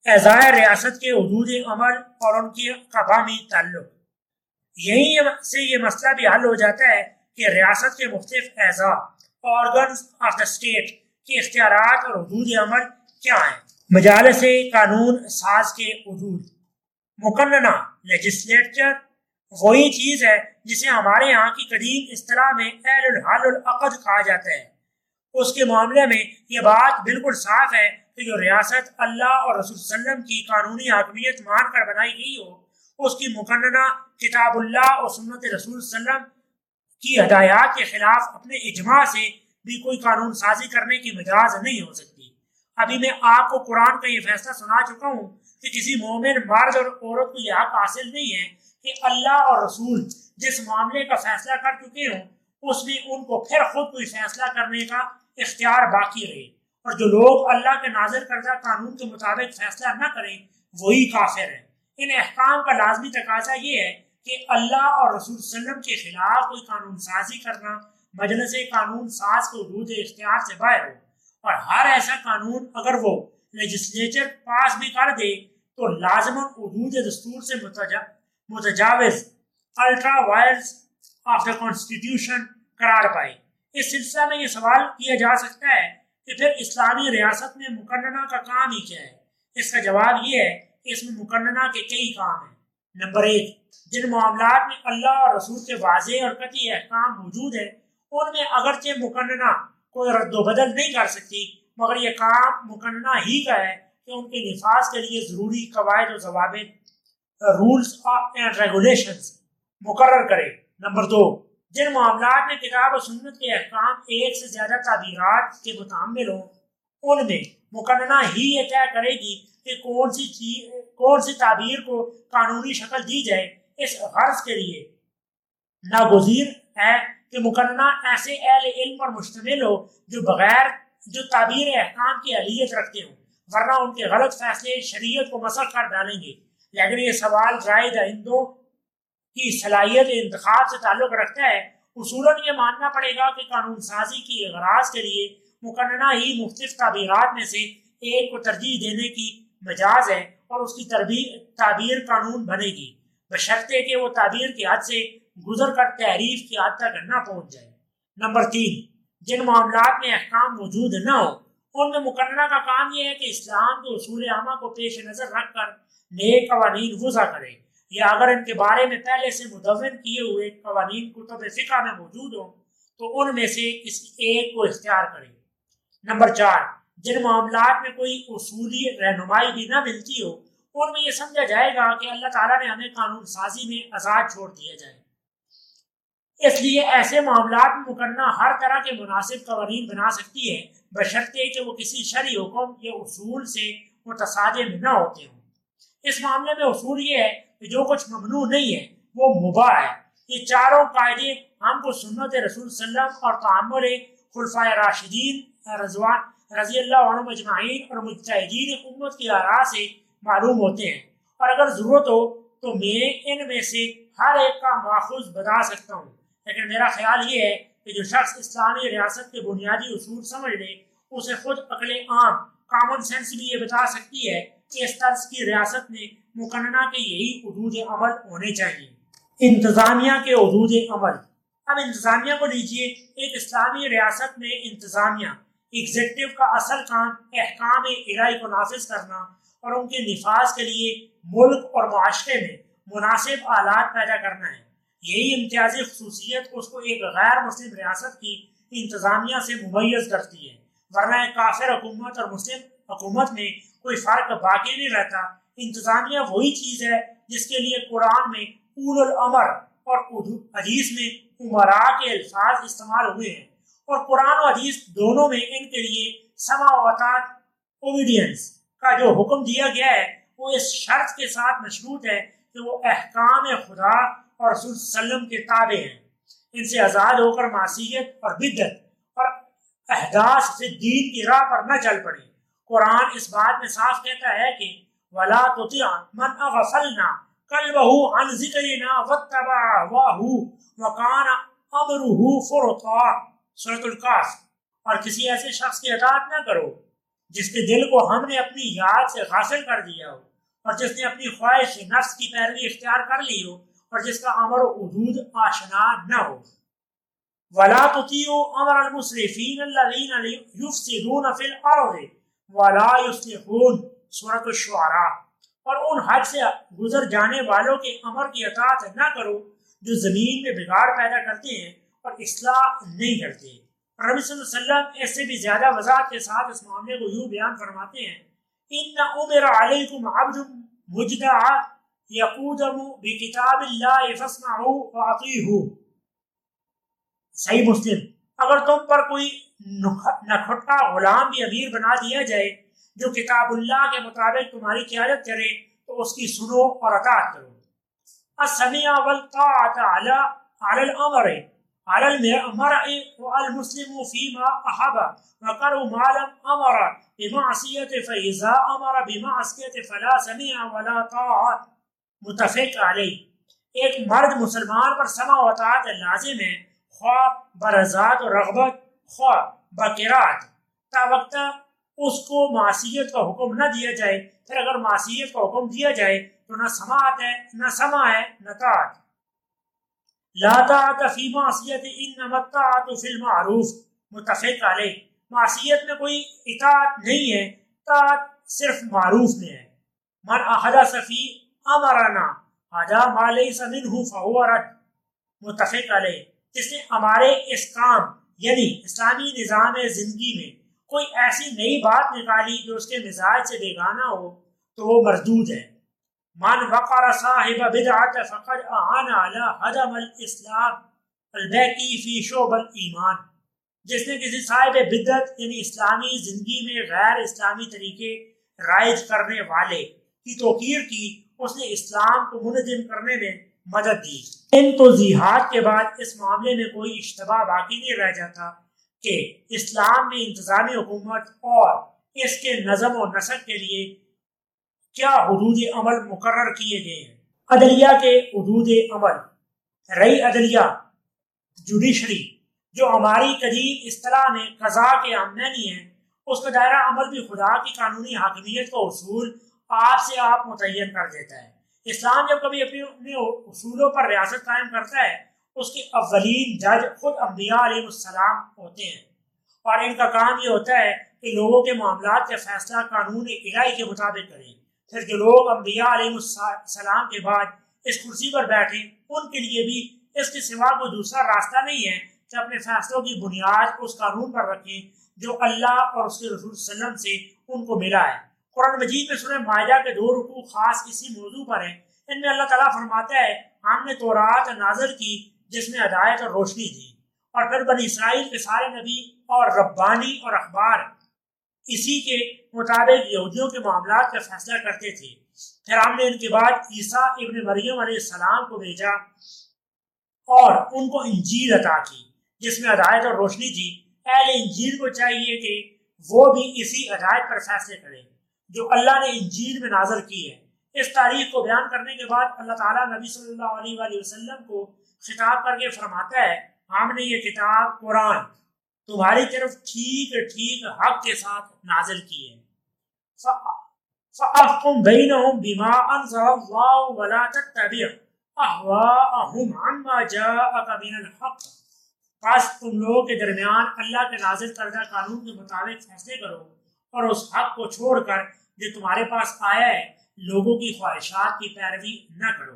اعضاء ریاست کے حدود عمل اور ان کی قوامی تعلق، یہیں سے یہ مسئلہ بھی حل ہو جاتا ہے کہ ریاست کے مختلف اعضاء آرگنز آف دا اسٹیٹ کے اختیارات اور حدود عمل کیا ہیں۔ مجالس قانون ساز کے حدود، مقننہ لیجسلیچر وہی چیز ہے جسے ہمارے یہاں کی قدیم اصطلاح میں اہل الحل العقد کہا جاتا ہے۔ اس کے معاملے میں یہ بات بالکل صاف ہے کہ جو ریاست اللہ اور رسول صلی اللہ علیہ وسلم کی قانونی حاکمیت مان کر بنائی گئی ہو، اس کی مقننہ کتاب اللہ اور سنت رسول صلی اللہ علیہ وسلم کی ہدایات کے خلاف اپنے اجماع سے بھی کوئی قانون سازی کرنے کی مجاز نہیں ہو سکتی۔ ابھی میں آپ کو قرآن کا یہ فیصلہ سنا چکا ہوں کہ کسی مومن مرد اور عورت کو یہ حق حاصل نہیں ہے کہ اللہ اور رسول جس معاملے کا فیصلہ کر چکے ہوں اس میں ان کو پھر خود کوئی فیصلہ کرنے کا اختیار باقی رہے، اور جو لوگ اللہ کے نازل کردہ قانون کے مطابق فیصلہ نہ کریں وہی کافر ہیں۔ ان احکام کا لازمی تقاضا یہ ہے کہ اللہ اور رسول صلی اللہ علیہ وسلم کے خلاف کوئی قانون سازی کرنا مجلس قانون ساز کے حدود اختیار سے باہر ہو، اور ہر ایسا قانون اگر وہ لیجسلیچر پاس بھی کر دے تو لازماً حدود دستور سے متجاوز ultra vires of the constitution قرار پائے۔ اس سلسلہ میں یہ سوال کیا جا سکتا ہے کہ پھر اسلامی ریاست میں مقننہ کا کام ہی کیا ہے؟ اس کا جواب یہ ہے کہ اس میں مقننہ کے کئی کام ہیں۔ نمبر 1، جن معاملات میں اللہ اور رسول کے واضح اور قطعی احکام موجود ہیں ان میں اگرچہ مقننہ کوئی رد و بدل نہیں کر سکتی، مگر یہ کام مقننہ ہی کا ہے کہ ان کے نفاذ کے لیے ضروری قواعد و ضوابط، رولز اینڈ ریگولیشنز مقرر کرے۔ نمبر 2، جن معاملات میں کتاب و سنت کے احکام ایک سے زیادہ تعبیرات کے متعامل ہوں ان میں مقننہ ہی یہ طے کرے گی کہ کون سی تعبیر کو قانونی شکل دی جائے۔ اس غرض کے لیے ناگزیر ہے کہ مقننہ ایسے اہل علم پر مشتمل ہو جو تعبیر احکام کی اہلیت رکھتے ہوں، ورنہ ان کے غلط فیصلے شریعت کو مسخ کر ڈالیں گے۔ لیکن یہ سوال رائے دہندوں کی صلاحیت انتخاب سے تعلق رکھتا ہے۔ اصولاً یہ ماننا پڑے گا کہ قانون سازی کی اغراض کے لیے مقننہ ہی مختلف تعبیرات میں سے ایک کو ترجیح دینے کی مجاز ہے اور اس کی تعبیر قانون بنے گی، بشرطے کہ وہ تعبیر کی حد سے گزر کر تحریف کی حد تک نہ پہنچ جائے۔ نمبر 3، جن معاملات میں احکام موجود نہ ہو ان میں مقننہ کا کام یہ ہے کہ اسلام کے اصول عامہ کو پیش نظر رکھ کر نئے قوانین وضع کرے، یا اگر ان کے بارے میں پہلے سے مدون کیے ہوئے قوانین کتب فقہ میں موجود ہوں تو ان میں سے کسی ایک کو اختیار کرے۔ نمبر 4، جن معاملات میں کوئی اصولی رہنمائی بھی نہ ملتی ہو ان میں یہ سمجھا جائے گا کہ اللہ تعالیٰ نے ہمیں قانون سازی میں آزاد چھوڑ دیا جائے، اس لیے ایسے معاملات میں مقننہ ہر طرح کے مناسب قوانین بنا سکتی ہے، بشرطے کہ وہ کسی شرعی حکم یا اصول سے متصادم نہ ہوتے ہوں۔ اس معاملے میں اصول یہ ہے کہ جو کچھ ممنوع نہیں ہے وہ مباح ہے۔ یہ چاروں قاعدے ہم کو سنت رسول صلی اللہ علیہ وسلم اور تعامل خلفائے راشدین رضی اللہ عنہم اجمعین اور مجتہدین امت کی آراء سے معلوم ہوتے ہیں، اور اگر ضرورت ہو تو میں ان میں سے ہر ایک کا ماخوذ بتا سکتا ہوں، لیکن میرا خیال یہ ہے کہ جو شخص اسلامی ریاست کے بنیادی اصول سمجھ لے اسے خود عقل عام کامن سینس بھی یہ بتا سکتی ہے کہ اس طرز کی ریاست میں مقننہ کے یہی حدود عمل ہونے چاہیے۔ انتظامیہ کے حدود عمل۔ اب انتظامیہ کو لیجیے۔ ایک اسلامی ریاست میں انتظامیہ ایگزیکٹو کا اصل کام احکام الہی کو نافذ کرنا اور ان کے نفاذ کے لیے ملک اور معاشرے میں مناسب آلات پیدا کرنا ہے۔ یہی امتیازی خصوصیت اس کو ایک غیر مسلم ریاست کی انتظامیہ سے ممیز کرتی ہے، ورنہ کافر حکومت اور مسلم حکومت میں کوئی فرق باقی نہیں رہتا۔ انتظامیہ وہی چیز ہے جس کے لیے قرآن میں اول الامر اور حدیث میں امراء کے الفاظ استعمال ہوئے ہیں، اور قرآن و حدیث دونوں میں ان کے لیے سمع و اطاعت اوبیڈینس کا جو حکم دیا گیا ہے وہ اس شرط کے ساتھ مشروط ہے کہ وہ احکام خدا اور رسول صلی اللہ علیہ وسلم کے تابع ہیں، ان سے آزاد ہو کر معصیت اور بدعت اور احداث سے دین کی راہ پر نہ چل پڑے۔ قرآن اس بات میں صاف کہتا ہے کہ وَلَا تُطِعْ مَنْ أَغْفَلْنَا قَلْبَهُ عَنْ ذِكْرِنَا وَاتَّبَعَ هَوَاهُ وَكَانَ أَمْرُهُ فُرُطًا، سورۃ الکہف۔ اور کسی ایسے شخص کی اطاعت نہ کرو جس کے دل کو ہم نے اپنی یاد سے غافل کر دیا ہو، اور جس نے اپنی خواہش نفس کی پیروی اختیار کر لی ہو، اور جس کا امر و حدود آشنا نہ ہو۔ وَلَا تُطِيعُوا أَمْرَ الْمُسْرِفِينَ الَّذِينَ يُفْسِدُونَ فِي الْأَرْضِ وَلَا يُصْلِحُونَ، سورۃ الشعراء۔ اور ان حد سے گزر جانے والوں کے امر کی اطاعت نہ کرو جو زمین میں بگاڑ پیدا کرتے ہیں اور اصلاح نہیں کرتے۔ اور نبی صلی اللہ علیہ وسلم اس سے بھی زیادہ وضاحت کے ساتھ اس معاملے کو یوں بیان فرماتے ہیں، إِنَّ أُمِرَ عَلَيْكُمْ عَبْدٌ مُجْدَعٌ يَقُودُكُم بِكِتَابِ اللَّهِ فَاسْمَعُوا وَأَطِيعُوا۔ صحیح مسلم۔ اگر تم پر کوئی نکھٹا غلام بھی امیر بنا دیا جائے جو کتاب اللہ کے مطابق تمہاری قیادت کرے تو اس کی سنو اور اطاعت کرو۔ السمع والطاعة على الأمر على المرء والمسلم فيما أحب وكره ما لم أمر بمعصية فإذا أمر بمعصية فلا سمع ولا طاعة، متفق علیہ۔ ایک مرد مسلمان پر سمع و اطاعت لازم ہے، خواہ برضات و رغبت خواہ بقرات، تا وقت اس کو معصیت کا حکم نہ دیا جائے۔ پھر اگر معصیت کا حکم دیا جائے تو نہ سماعت ہے نہ سمع ہے نہ طاعت۔ لا طاعت فی معصیت انما الطاعت فی المعروف، متفق علیہ۔ معصیت میں کوئی اطاعت نہیں ہے، طاعت صرف معروف میں ہے۔ من احدث فی امرنا هذا ما ليس منه فهو رد، متفق علیہ۔ جس نے ہمارے اس کام یعنی اسلامی نظام زندگی میں کوئی ایسی نئی بات نکالی جو اس کے مزاج سے بیگانہ ہو تو وہ مردود ہے۔ من وقر صاحب بدعت فقد اعان علی ہدم الاسلام، البیقی فی شعب الایمان۔ جس نے کسی صاحب بدعت یعنی اسلامی زندگی میں غیر اسلامی طریقے رائج کرنے والے کی توقیر کی، اس نے اسلام کو منہدم کرنے میں مدد دی۔ ان توضیحات کے بعد اس معاملے میں کوئی اشتباہ باقی نہیں رہ جاتا کہ اسلام میں انتظامی حکومت اور اس کے نظم و نسق کے لیے کیا حدود عمل مقرر کیے گئے ہیں۔ عدلیہ کے حدود عمل، رئی عدلیہ جوڈیشری جو ہماری قدیم اصطلاح میں قضاء کے عمینی ہے، اس کا دائرہ عمل بھی خدا کی قانونی حاکمیت کا اصول آپ سے آپ متعین کر دیتا ہے۔ اسلام جب کبھی اپنے اصولوں پر ریاست قائم کرتا ہے، اس کے اولین جج خود انبیاء علیہ السلام ہوتے ہیں، اور ان کا کام یہ ہوتا ہے کہ لوگوں کے معاملات کا فیصلہ قانون الہی کے مطابق کریں۔ پھر جو لوگ انبیاء علیہ السلام کے بعد اس کرسی پر بیٹھیں، ان کے لیے بھی اس کے سوا کوئی دوسرا راستہ نہیں ہے کہ اپنے فیصلوں کی بنیاد اس قانون پر رکھیں جو اللہ اور اس کے رسول صلی اللہ علیہ وسلم سے ان کو ملا ہے۔ قرآن مجید میں سورہ مائدہ کے 2 رکوع خاص اسی موضوع پر ہیں۔ ان میں اللہ تعالیٰ فرماتا ہے، ہم نے تورات نازل کی جس میں ہدایت اور روشنی تھی، اور پھر بنی اسرائیل کے سارے نبی اور ربانی اور اخبار اسی کے مطابق یہودیوں کے معاملات کا فیصلہ کرتے تھے۔ پھر ہم نے ان کے بعد عیسیٰ ابن مریم علیہ السلام کو بھیجا اور ان کو انجیل عطا کی جس میں ہدایت اور روشنی تھی۔ اہل انجیل کو چاہیے کہ وہ بھی اسی ہدایت پر فیصلے کریں جو اللہ نے انجیل میں نازل کی ہے۔ اس تاریخ کو بیان کرنے کے بعد اللہ تعالیٰ نبی صلی اللہ علیہ وآلہ وسلم کو خطاب کر کے فرماتا ہے، ہم نے یہ کتاب قرآن تمہاری طرف ٹھیک ٹھیک حق کے ساتھ نازل کی ہے۔ فَأَحْكُمْ بَيْنَهُمْ بِمَا أَنزَلَ اللَّهُ وَلَا تَتَّبِعْ أَهْوَاءَهُمْ عَمَّا جَاءَكَ مِنَ الْحَقِّ، پس تم لوگوں کے درمیان اللہ کے نازل کردہ قانون کے مطابق فیصلے کرو اور اس حق کو چھوڑ کر جو تمہارے پاس آیا ہے لوگوں کی خواہشات کی پیروی نہ کرو۔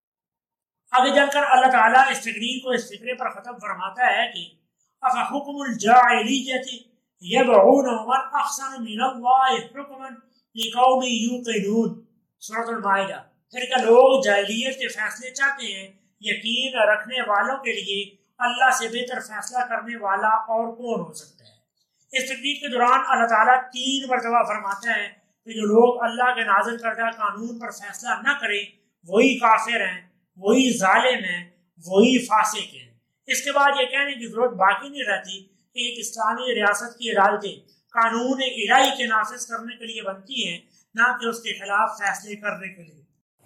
آگے چل کر اللہ تعالیٰ اس تقریر کو اس فکرے پر ختم فرماتا ہے کہ افحکم الجاہلیۃ یبغون ومن احسن من اللہ حکما لقوم یوقنون، سورۃ المائدہ۔ پھر کیا لوگ جاہلیت کے فیصلے چاہتے ہیں؟ یقین رکھنے والوں کے لیے اللہ سے بہتر فیصلہ کرنے والا اور کون ہو سکتا ہے۔ اس تقریر کے دوران اللہ تعالیٰ 3 مرتبہ فرماتا ہے کہ جو لوگ اللہ کے نازل کردہ قانون پر فیصلہ نہ کریں وہی کافر ہیں، وہی ظالم ہیں، وہی فاسق ہیں۔ اس کے بعد یہ کہنے کی ضرورت باقی نہیں رہتی کہ ایک اسلامی ریاست کی عدالتیں قانون الہی کے نافذ کرنے کے لیے بنتی ہیں، نہ کہ اس کے خلاف فیصلے کرنے کے لیے۔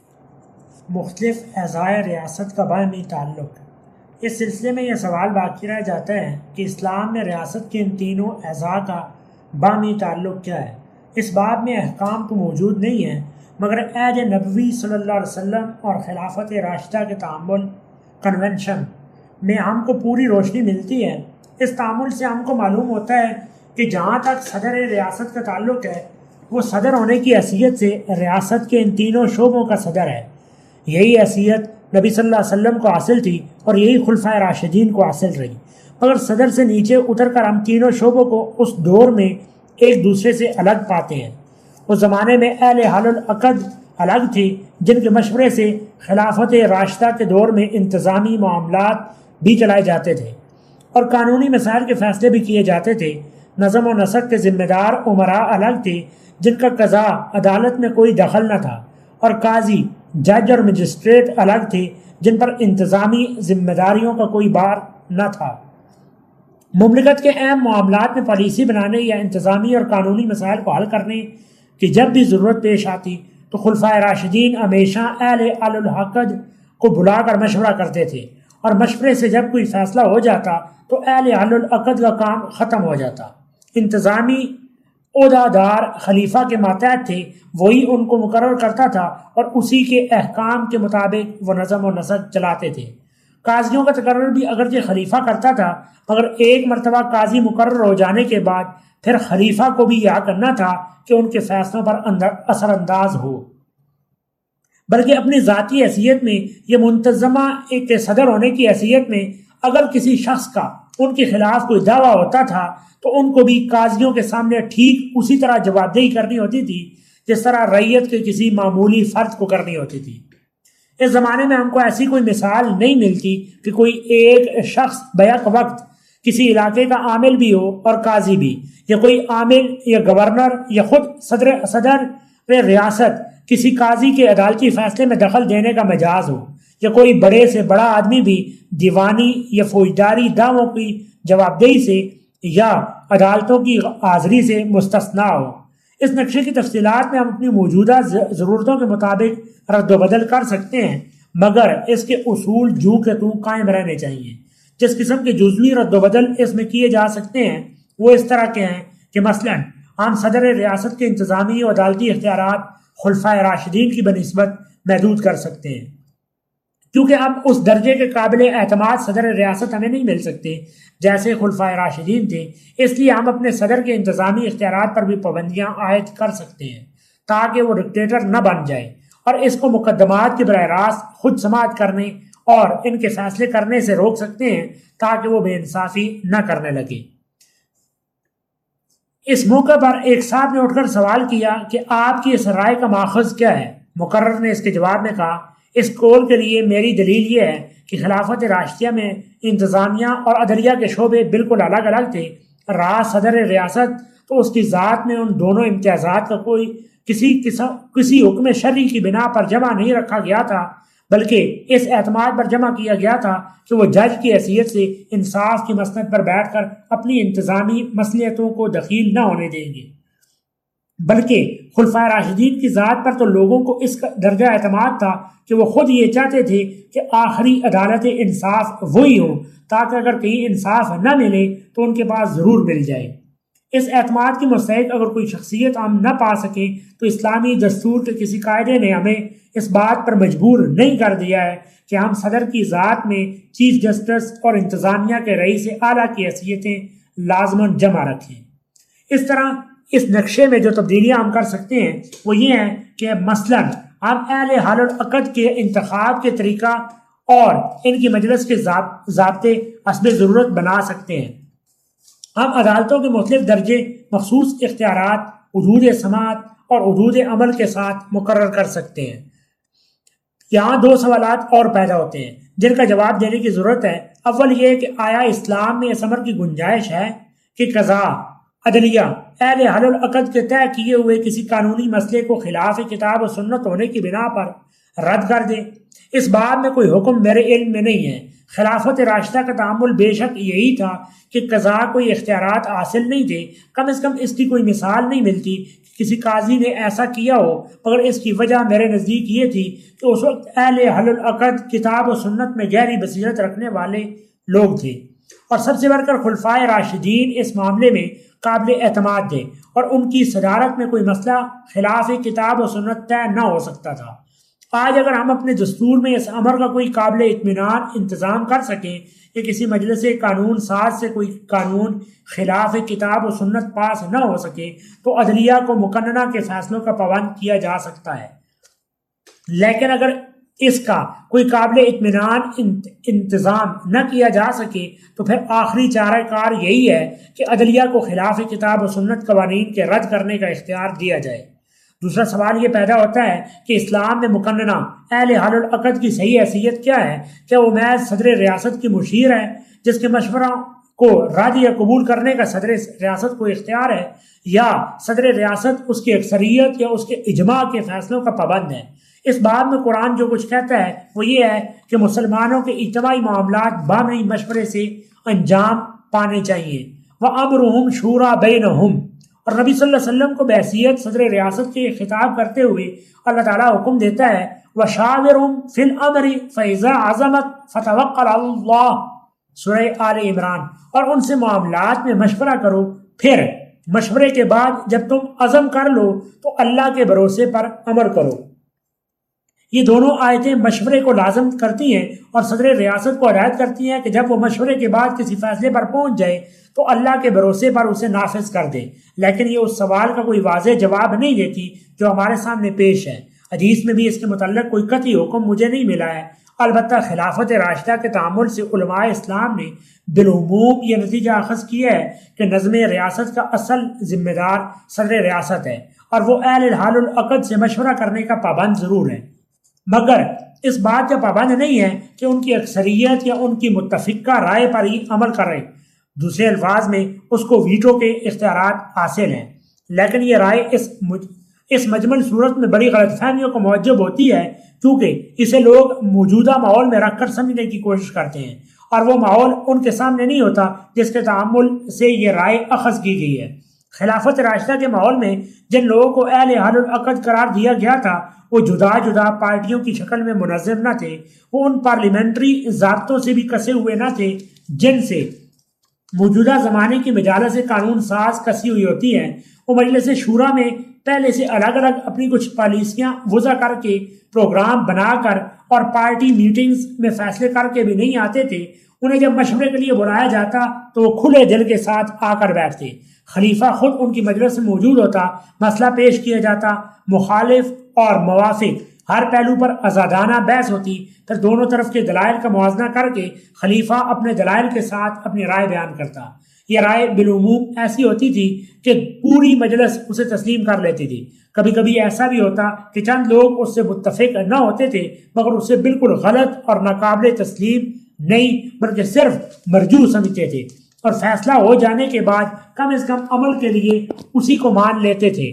مختلف اعضاء ریاست کا باہمی تعلق۔ اس سلسلے میں یہ سوال باقی رہ جاتا ہے کہ اسلام میں ریاست کے ان تینوں اعضاء کا بامی تعلق کیا ہے؟ اس باب میں احکام تو موجود نہیں ہیں، مگر عہد نبوی صلی اللہ علیہ وسلم اور خلافت راشدہ کے تعامل کنونشن میں ہم کو پوری روشنی ملتی ہے۔ اس تعامل سے ہم کو معلوم ہوتا ہے کہ جہاں تک صدر ریاست کا تعلق ہے، وہ صدر ہونے کی حیثیت سے ریاست کے ان تینوں شعبوں کا صدر ہے۔ یہی حیثیت نبی صلی اللہ علیہ وسلم کو حاصل تھی اور یہی خلفائے راشدین کو حاصل رہی، مگر صدر سے نیچے اتر کر ہم تینوں شعبوں کو اس دور میں ایک دوسرے سے الگ پاتے ہیں۔ اس زمانے میں اہل حل العقد الگ تھے، جن کے مشورے سے خلافت راشدہ کے دور میں انتظامی معاملات بھی چلائے جاتے تھے اور قانونی مسائل کے فیصلے بھی کیے جاتے تھے۔ نظم و نسق کے ذمہ دار امراء الگ تھے، جن کا قضاء عدالت میں کوئی دخل نہ تھا، اور قاضی، جج اور مجسٹریٹ الگ تھے، جن پر انتظامی ذمہ داریوں کا کوئی بار نہ تھا۔ مملکت کے اہم معاملات میں پالیسی بنانے یا انتظامی اور قانونی مسائل کو حل کرنے کی جب بھی ضرورت پیش آتی تو خلفائے راشدین ہمیشہ اہل حل العقد کو بلا کر مشورہ کرتے تھے، اور مشورے سے جب کوئی فیصلہ ہو جاتا تو اہل حل العقد کا کام ختم ہو جاتا۔ انتظامی عہدہ دار خلیفہ کے ماتحت تھے، وہی ان کو مقرر کرتا تھا اور اسی کے احکام کے مطابق وہ نظم و نسق چلاتے تھے۔ قاضیوں کا تقرر بھی اگرچہ خلیفہ کرتا تھا، مگر ایک مرتبہ قاضی مقرر ہو جانے کے بعد پھر خلیفہ کو بھی یہ کرنا تھا کہ ان کے فیصلوں پر اثر انداز ہو، بلکہ اپنی ذاتی حیثیت میں یہ منتظمہ کے صدر ہونے کی حیثیت میں اگر کسی شخص کا ان کے خلاف کوئی دعویٰ ہوتا تھا تو ان کو بھی قاضیوں کے سامنے ٹھیک اسی طرح جواب دہی کرنی ہوتی تھی جس طرح رعیت کے کسی معمولی فرد کو کرنی ہوتی تھی۔ اس زمانے میں ہم کو ایسی کوئی مثال نہیں ملتی کہ کوئی ایک شخص بیک وقت کسی علاقے کا عامل بھی ہو اور قاضی بھی، یا کوئی عامل یا گورنر یا خود صدر ریاست کسی قاضی کے عدالتی فیصلے میں دخل دینے کا مجاز ہو، یا کوئی بڑے سے بڑا آدمی بھی دیوانی یا فوجداری دعووں کی جواب دہی سے یا عدالتوں کی حاضری سے مستثنا ہو۔ اس نقشے کی تفصیلات میں ہم اپنی موجودہ ضرورتوں کے مطابق رد و بدل کر سکتے ہیں، مگر اس کے اصول جوں کے توں قائم رہنے چاہیے۔ جس قسم کے جزوی رد و بدل اس میں کیے جا سکتے ہیں وہ اس طرح کے ہیں کہ مثلاً ہم صدر ریاست کے انتظامی و عدالتی اختیارات خلفائے راشدین کی بنسبت محدود کر سکتے ہیں، کیونکہ اب اس درجے کے قابل اعتماد صدر ریاست ہمیں نہیں مل سکتے جیسے خلفائے راشدین تھے، اس لیے ہم اپنے صدر کے انتظامی اختیارات پر بھی پابندیاں عائد کر سکتے ہیں تاکہ وہ ڈکٹیٹر نہ بن جائے اور اس کو مقدمات کے براہ راست خود سماعت کرنے اور ان کے فیصلے کرنے سے روک سکتے ہیں تاکہ وہ بے انصافی نہ کرنے لگے۔ اس موقع پر ایک صاحب نے اٹھ کر سوال کیا کہ آپ کی اس رائے کا ماخذ کیا ہے؟ مقرر نے اس کے جواب میں کہا، اس قول کے لیے میری دلیل یہ ہے کہ خلافت راشدیہ میں انتظامیہ اور عدلیہ کے شعبے بالکل الگ الگ تھے۔ رہا صدر ریاست تو اس کی ذات میں ان دونوں امتیازات کا کوئی کسی حکم شرعی کی بنا پر جمع نہیں رکھا گیا تھا، بلکہ اس اعتماد پر جمع کیا گیا تھا کہ وہ جج کی حیثیت سے انصاف کی مسند پر بیٹھ کر اپنی انتظامی مصلحتوں کو دخیل نہ ہونے دیں گے، بلکہ خلفائے راشدین کی ذات پر تو لوگوں کو اس کا درجہ اعتماد تھا کہ وہ خود یہ چاہتے تھے کہ آخری عدالت انصاف وہی ہو تاکہ اگر کہیں انصاف نہ ملے تو ان کے پاس ضرور مل جائے۔ اس اعتماد کی مستحق اگر کوئی شخصیت ہم نہ پا سکیں تو اسلامی دستور کے کسی قاعدے نے ہمیں اس بات پر مجبور نہیں کر دیا ہے کہ ہم صدر کی ذات میں چیف جسٹس اور انتظامیہ کے رئیس اعلیٰ کی حیثیتیں لازماً جمع رکھیں۔ اس طرح اس نقشے میں جو تبدیلیاں ہم کر سکتے ہیں وہ یہ ہیں کہ مثلاً ہم اہل حل العقد کے انتخاب کے طریقہ اور ان کی مجلس کے ضابطے حسب ضرورت بنا سکتے ہیں۔ ہم عدالتوں کے مختلف درجے مخصوص اختیارات حدود سماعت اور حدود عمل کے ساتھ مقرر کر سکتے ہیں۔ یہاں دو سوالات اور پیدا ہوتے ہیں جن کا جواب دینے کی ضرورت ہے۔ اول یہ کہ آیا اسلام میں اس امر کی گنجائش ہے کہ قضاء عدلیہ اہل حل العقد کے طے کیے ہوئے کسی قانونی مسئلے کو خلاف کتاب و سنت ہونے کی بنا پر رد کر دے؟ اس باب میں کوئی حکم میرے علم میں نہیں ہے۔ خلافت راشدہ کا تعامل بے شک یہی تھا کہ قضاء کوئی اختیارات حاصل نہیں تھے، کم از کم اس کی کوئی مثال نہیں ملتی کہ کسی قاضی نے ایسا کیا ہو، مگر اس کی وجہ میرے نزدیک یہ تھی کہ اس وقت اہل حل العقد کتاب و سنت میں گہری بصیرت رکھنے والے لوگ تھے، اور سب سے بڑھ کر خلفائے راشدین اس معاملے میں قابل اعتماد تھے اور ان کی صدارت میں کوئی مسئلہ خلاف کتاب و سنت طے نہ ہو سکتا تھا۔ آج اگر ہم اپنے دستور میں اس امر کا کوئی قابل اطمینان انتظام کر سکیں کہ کسی مجلس قانون ساز سے کوئی قانون خلاف کتاب و سنت پاس نہ ہو سکے تو عدلیہ کو مقننہ کے فیصلوں کا پابند کیا جا سکتا ہے، لیکن اگر اس کا کوئی قابل اطمینان انتظام نہ کیا جا سکے تو پھر آخری چارہ کار یہی ہے کہ عدلیہ کو خلاف کتاب و سنت قوانین کے رد کرنے کا اختیار دیا جائے۔ دوسرا سوال یہ پیدا ہوتا ہے کہ اسلام میں مقننہ اہل حل العقد کی صحیح حیثیت کیا ہے؟ کیا وہ محض صدر ریاست کی مشیر ہے جس کے مشورہ کو رد یا قبول کرنے کا صدر ریاست کو اختیار ہے، یا صدر ریاست اس کی اکثریت یا اس کے اجماع کے فیصلوں کا پابند ہے؟ اس باب میں قرآن جو کچھ کہتا ہے وہ یہ ہے کہ مسلمانوں کے اجتماعی معاملات باہمی مشورے سے انجام پانے چاہیے۔ وَأَمْرُهُمْ شُورَى بَيْنَهُمْ، اور نبی صلی اللہ علیہ وسلم کو بحیثیت صدر ریاست کے خطاب کرتے ہوئے اللہ تعالیٰ حکم دیتا ہے وَشَاوِرْهُمْ فِي الْأَمْرِ فَإِذَا عَزَمَتْ فَتَوَكَّلْ عَلَى اللَّهِ، سورہ آل عمران، اور ان سے معاملات میں مشورہ کرو، پھر مشورے کے بعد جب تم عزم کر لو تو اللہ کے بھروسے پر عمل کرو۔ یہ دونوں آیتیں مشورے کو لازم کرتی ہیں اور صدر ریاست کو ہدایت کرتی ہیں کہ جب وہ مشورے کے بعد کسی فیصلے پر پہنچ جائے تو اللہ کے بھروسے پر اسے نافذ کر دے، لیکن یہ اس سوال کا کوئی واضح جواب نہیں دیتی جو ہمارے سامنے پیش ہے۔ حدیث میں بھی اس کے متعلق کوئی قطعی حکم مجھے نہیں ملا ہے، البتہ خلافت راشدہ کے تعامل سے علماء اسلام نے بالعموم یہ نتیجہ اخذ کیا ہے کہ نظم ریاست کا اصل ذمہ دار صدر ریاست ہے اور وہ اہل الحل العقد سے مشورہ کرنے کا پابند ضرور ہے، مگر اس بات کا پابند نہیں ہے کہ ان کی اکثریت یا ان کی متفقہ رائے پر ہی عمل کرے۔ دوسرے الفاظ میں اس کو ویٹو کے اختیارات حاصل ہیں، لیکن یہ رائے اس مجمل صورت میں بڑی غلط فہمیوں کو موجب ہوتی ہے کیونکہ اسے لوگ موجودہ ماحول میں رکھ کر سمجھنے کی کوشش کرتے ہیں اور وہ ماحول ان کے سامنے نہیں ہوتا جس کے تعامل سے یہ رائے اخذ کی گئی ہے۔ خلافت راشدہ کے ماحول میں جن لوگوں کو اہل حل العقد قرار دیا گیا تھا وہ جدا جدا پارٹیوں کی شکل میں منظم نہ تھے، وہ ان پارلیمنٹری ضابطوں سے بھی کسے ہوئے نہ تھے جن سے موجودہ زمانے کی مجالس قانون ساز کسی ہوئی ہوتی ہیں۔ وہ مجلس شورا میں پہلے سے الگ الگ اپنی کچھ پالیسیاں وضع کر کے پروگرام بنا کر اور پارٹی میٹنگز میں فیصلے کر کے بھی نہیں آتے تھے۔ انہیں جب مشورے کے لیے بلایا جاتا تو وہ کھلے دل کے ساتھ آ کر بیٹھتے، خلیفہ خود ان کی مجلس میں موجود ہوتا، مسئلہ پیش کیا جاتا، مخالف اور موافق ہر پہلو پر آزادانہ بحث ہوتی، پھر دونوں طرف کے دلائل کا موازنہ کر کے خلیفہ اپنے دلائل کے ساتھ اپنی رائے بیان کرتا۔ یہ رائے بالعموم ایسی ہوتی تھی کہ پوری مجلس اسے تسلیم کر لیتی تھی۔ کبھی کبھی ایسا بھی ہوتا کہ چند لوگ اس سے متفق نہ ہوتے تھے مگر اسے بالکل غلط اور ناقابل تسلیم نہیں بلکہ صرف مرجوع سمجھتے تھے اور فیصلہ ہو جانے کے بعد کم از کم عمل کے لیے اسی کو مان لیتے تھے۔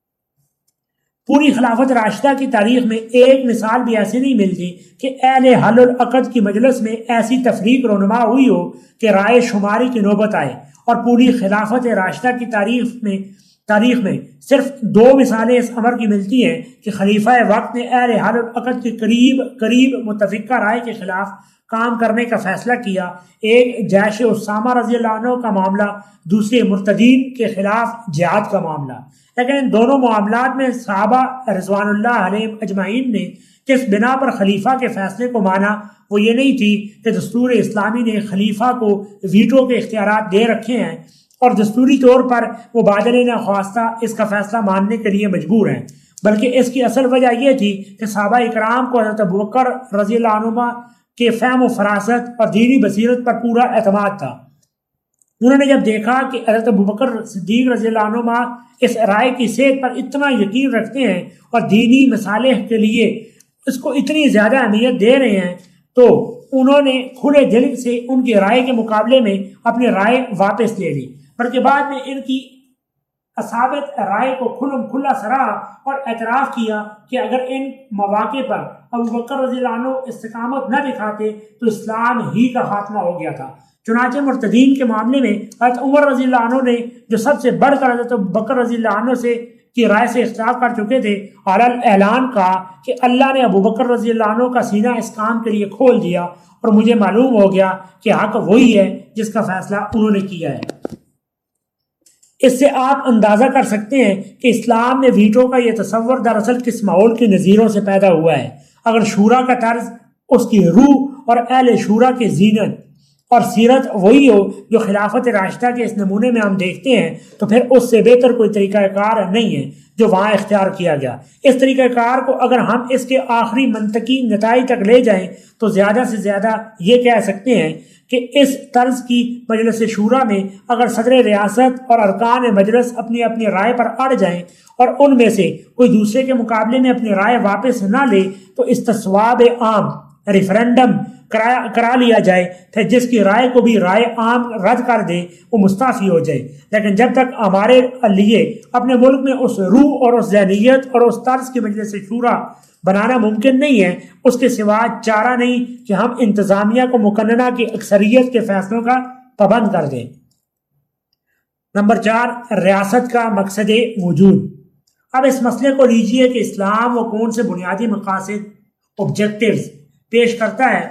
پوری خلافت راشدہ کی تاریخ میں ایک مثال بھی ایسی نہیں ملتی کہ اہل حل العقد کی مجلس میں ایسی تفریق رونما ہوئی ہو کہ رائے شماری کی نوبت آئے، اور پوری خلافت راشدہ کی تاریخ میں صرف دو مثالیں اس امر کی ملتی ہیں کہ خلیفہ وقت نے اہل حل العقد کے قریب متفقہ رائے کے خلاف کام کرنے کا فیصلہ کیا، ایک جیش اسامہ رضی اللہ عنہ کا معاملہ، دوسرے مرتدین کے خلاف جہاد کا معاملہ۔ لیکن ان دونوں معاملات میں صحابہ رضوان اللہ علیہم اجمعین نے کس بنا پر خلیفہ کے فیصلے کو مانا وہ یہ نہیں تھی کہ دستور اسلامی نے خلیفہ کو ویٹو کے اختیارات دے رکھے ہیں اور دستوری طور پر وہ بادل نخواستہ اس کا فیصلہ ماننے کے لیے مجبور ہیں، بلکہ اس کی اصل وجہ یہ تھی کہ صحابہ اکرام کو حضرت ابوبکر رضی اللہ عنہ کے فہم و فراست اور دینی بصیرت پر پورا اعتماد تھا۔ انہوں نے جب دیکھا کہ حضرت ابوبکر صدیق رضی اللہ عنہ اس رائے کی صحت پر اتنا یقین رکھتے ہیں اور دینی مصالح کے لیے اس کو اتنی زیادہ اہمیت دے رہے ہیں تو انہوں نے کھلے دل سے ان کی رائے کے مقابلے میں اپنی رائے واپس لے لی، بلکہ بعد میں ان کی ثابت رائے کو کھلا سراہا اور اعتراف کیا کہ اگر ان مواقع پر ابوبکر رضی اللہ عنہ استقامت نہ دکھاتے تو اسلام ہی کا خاتمہ ہو گیا تھا۔ چنانچہ مرتدین کے معاملے میں حضرت عمر رضی اللہ عنہ نے جو سب سے بڑھ کر حضرت ابوبکر رضی اللہ عنہ سے کی رائے سے اختلاف کر چکے تھے، اعلان کہا کہ اللہ نے ابوبکر رضی اللہ عنہ کا سینہ اس کام کے لیے کھول دیا اور مجھے معلوم ہو گیا کہ حق وہی ہے جس کا فیصلہ انہوں نے کیا ہے۔ اس سے آپ اندازہ کر سکتے ہیں کہ اسلام میں ویٹو کا یہ تصور دراصل کس ماحول کی نظیروں سے پیدا ہوا ہے۔ اگر شورا کا طرز، اس کی روح اور اہل شورا کی زینت اور سیرت وہی ہو جو خلافت راشدہ کے اس نمونے میں ہم دیکھتے ہیں، تو پھر اس سے بہتر کوئی طریقہ کار نہیں ہے جو وہاں اختیار کیا گیا۔ اس طریقہ کار کو اگر ہم اس کے آخری منطقی نتائج تک لے جائیں تو زیادہ سے زیادہ یہ کہہ سکتے ہیں کہ اس طرز کی مجلس شورا میں اگر صدر ریاست اور ارکان مجلس اپنی اپنی رائے پر اڑ جائیں اور ان میں سے کوئی دوسرے کے مقابلے میں اپنی رائے واپس نہ لے تو استصواب عام ریفرنڈم کرا لیا جائے، پھر جس کی رائے کو بھی رائے عام رد کر دے وہ مستعفی ہو جائے۔ لیکن جب تک ہمارے لیے اپنے ملک میں اس روح اور اس ذہنیت اور اس طرز کی مجلس شورا بنانا ممکن نہیں ہے، اس کے سوا چارہ نہیں کہ ہم انتظامیہ کو مقننہ کی اکثریت کے فیصلوں کا پابند کر دیں۔ نمبر 4، ریاست کا مقصد وجود۔ اب اس مسئلے کو لیجئے کہ اسلام وہ کون سے بنیادی مقاصد آبجیکٹیوز پیش کرتا ہے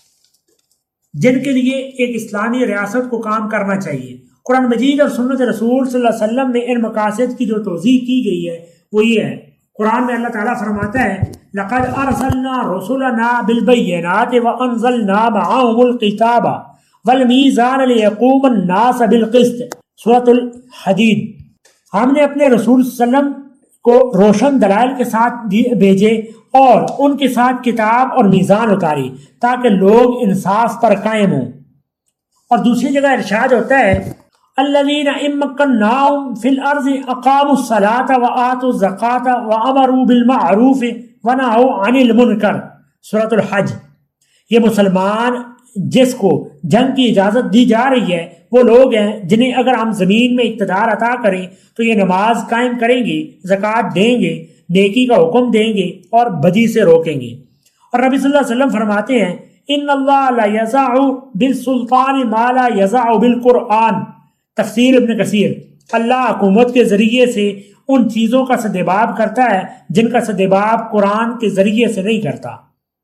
جن کے لیے ایک اسلامی ریاست کو کام کرنا چاہیے۔ قرآن مجید اور سنت رسول صلی اللہ علیہ وسلم میں ان مقاصد کی جو توضیح کی گئی ہے وہ یہ ہے۔ قرآن میں اللہ تعالیٰ فرماتا ہے لَقَدْ أَرْسَلْنَا رُسُلَنَا بِالْبَيِّنَاتِ وَأَنزَلْنَا مَعَهُمُ الْكِتَابَ وَالْمِيزَانَ لِيَقُومَ النَّاسَ بِالْقِسْطِ، سورۃ الحدید۔ ہم نے اپنے رسول صلی اللہ علیہ وسلم کو روشن دلائل کے ساتھ بھیجے اور ان کے ساتھ کتاب اور میزان اتاری تاکہ لوگ انصاف پر قائم ہوں۔ اور دوسری جگہ ارشاد ہوتا ہے الذین ان مکناہم فی الارض اقاموا الصلاۃ وآتوا الزکاۃ وامروا بالمعروف ونہوا عن المنکر، سورۃ الحج۔ یہ مسلمان جس کو جنگ کی اجازت دی جا رہی ہے وہ لوگ ہیں جنہیں اگر ہم زمین میں اقتدار عطا کریں تو یہ نماز قائم کریں گے، زکوٰۃ دیں گے، نیکی کا حکم دیں گے اور بدی سے روکیں گے۔ اور نبی صلی اللہ علیہ وسلم فرماتے ہیں ان اللہ لا یزع بالسلطان ما لا یزع بالقرآن، تفسیر ابن کثیر۔ اللہ حکومت کے ذریعے سے ان چیزوں کا سدباب کرتا ہے جن کا سدباب قرآن کے ذریعے سے نہیں کرتا،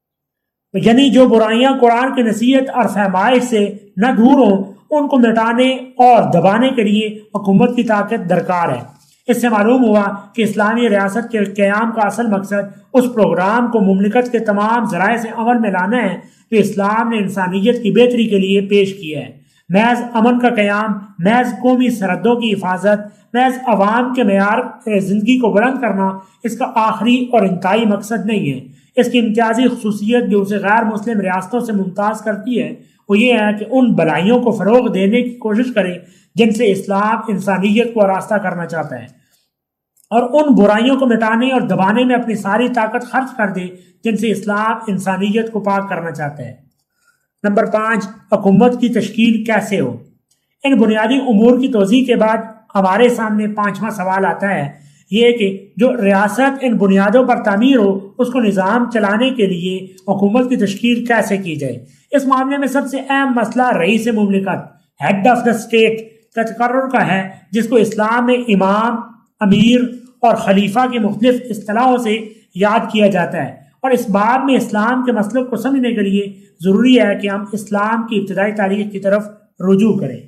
یعنی جو برائیاں قرآن کی نصیحت اور فہمائش سے نہ دور ہوں ان کو مٹانے اور دبانے کے لیے حکومت کی طاقت درکار ہے۔ اس سے معلوم ہوا کہ اسلامی ریاست کے قیام کا اصل مقصد اس پروگرام کو مملکت کے تمام ذرائع سے عمل میں لانا ہے جو اسلام نے انسانیت کی بہتری کے لیے پیش کیا ہے۔ محض امن کا قیام، محض قومی سرحدوں کی حفاظت، محض عوام کے معیار زندگی کو بلند کرنا اس کا آخری اور انتہائی مقصد نہیں ہے۔ اس کی امتیازی خصوصیت جو اسے غیر مسلم ریاستوں سے ممتاز کرتی ہے وہ یہ ہے کہ ان بلائیوں کو فروغ دینے کی کوشش کرے جن سے اسلام انسانیت کو آراستہ کرنا چاہتا ہے، اور ان برائیوں کو مٹانے اور دبانے میں اپنی ساری طاقت خرچ کر دے جن سے اسلام انسانیت کو پاک کرنا چاہتا ہے۔ نمبر 5، حکومت کی تشکیل کیسے ہو۔ ان بنیادی امور کی توضیح کے بعد ہمارے سامنے 5واں سوال آتا ہے، یہ کہ جو ریاست ان بنیادوں پر تعمیر ہو اس کو نظام چلانے کے لیے حکومت کی تشکیل کیسے کی جائے۔ اس معاملے میں سب سے اہم مسئلہ رئیس مملکت، ہیڈ آف دا اسٹیٹ کا تقرر کا ہے، جس کو اسلام میں امام، امیر اور خلیفہ کی مختلف اصطلاحوں سے یاد کیا جاتا ہے۔ اور اس باب میں اسلام کے مسلک کو سمجھنے کے لیے ضروری ہے کہ ہم اسلام کی ابتدائی تاریخ کی طرف رجوع کریں۔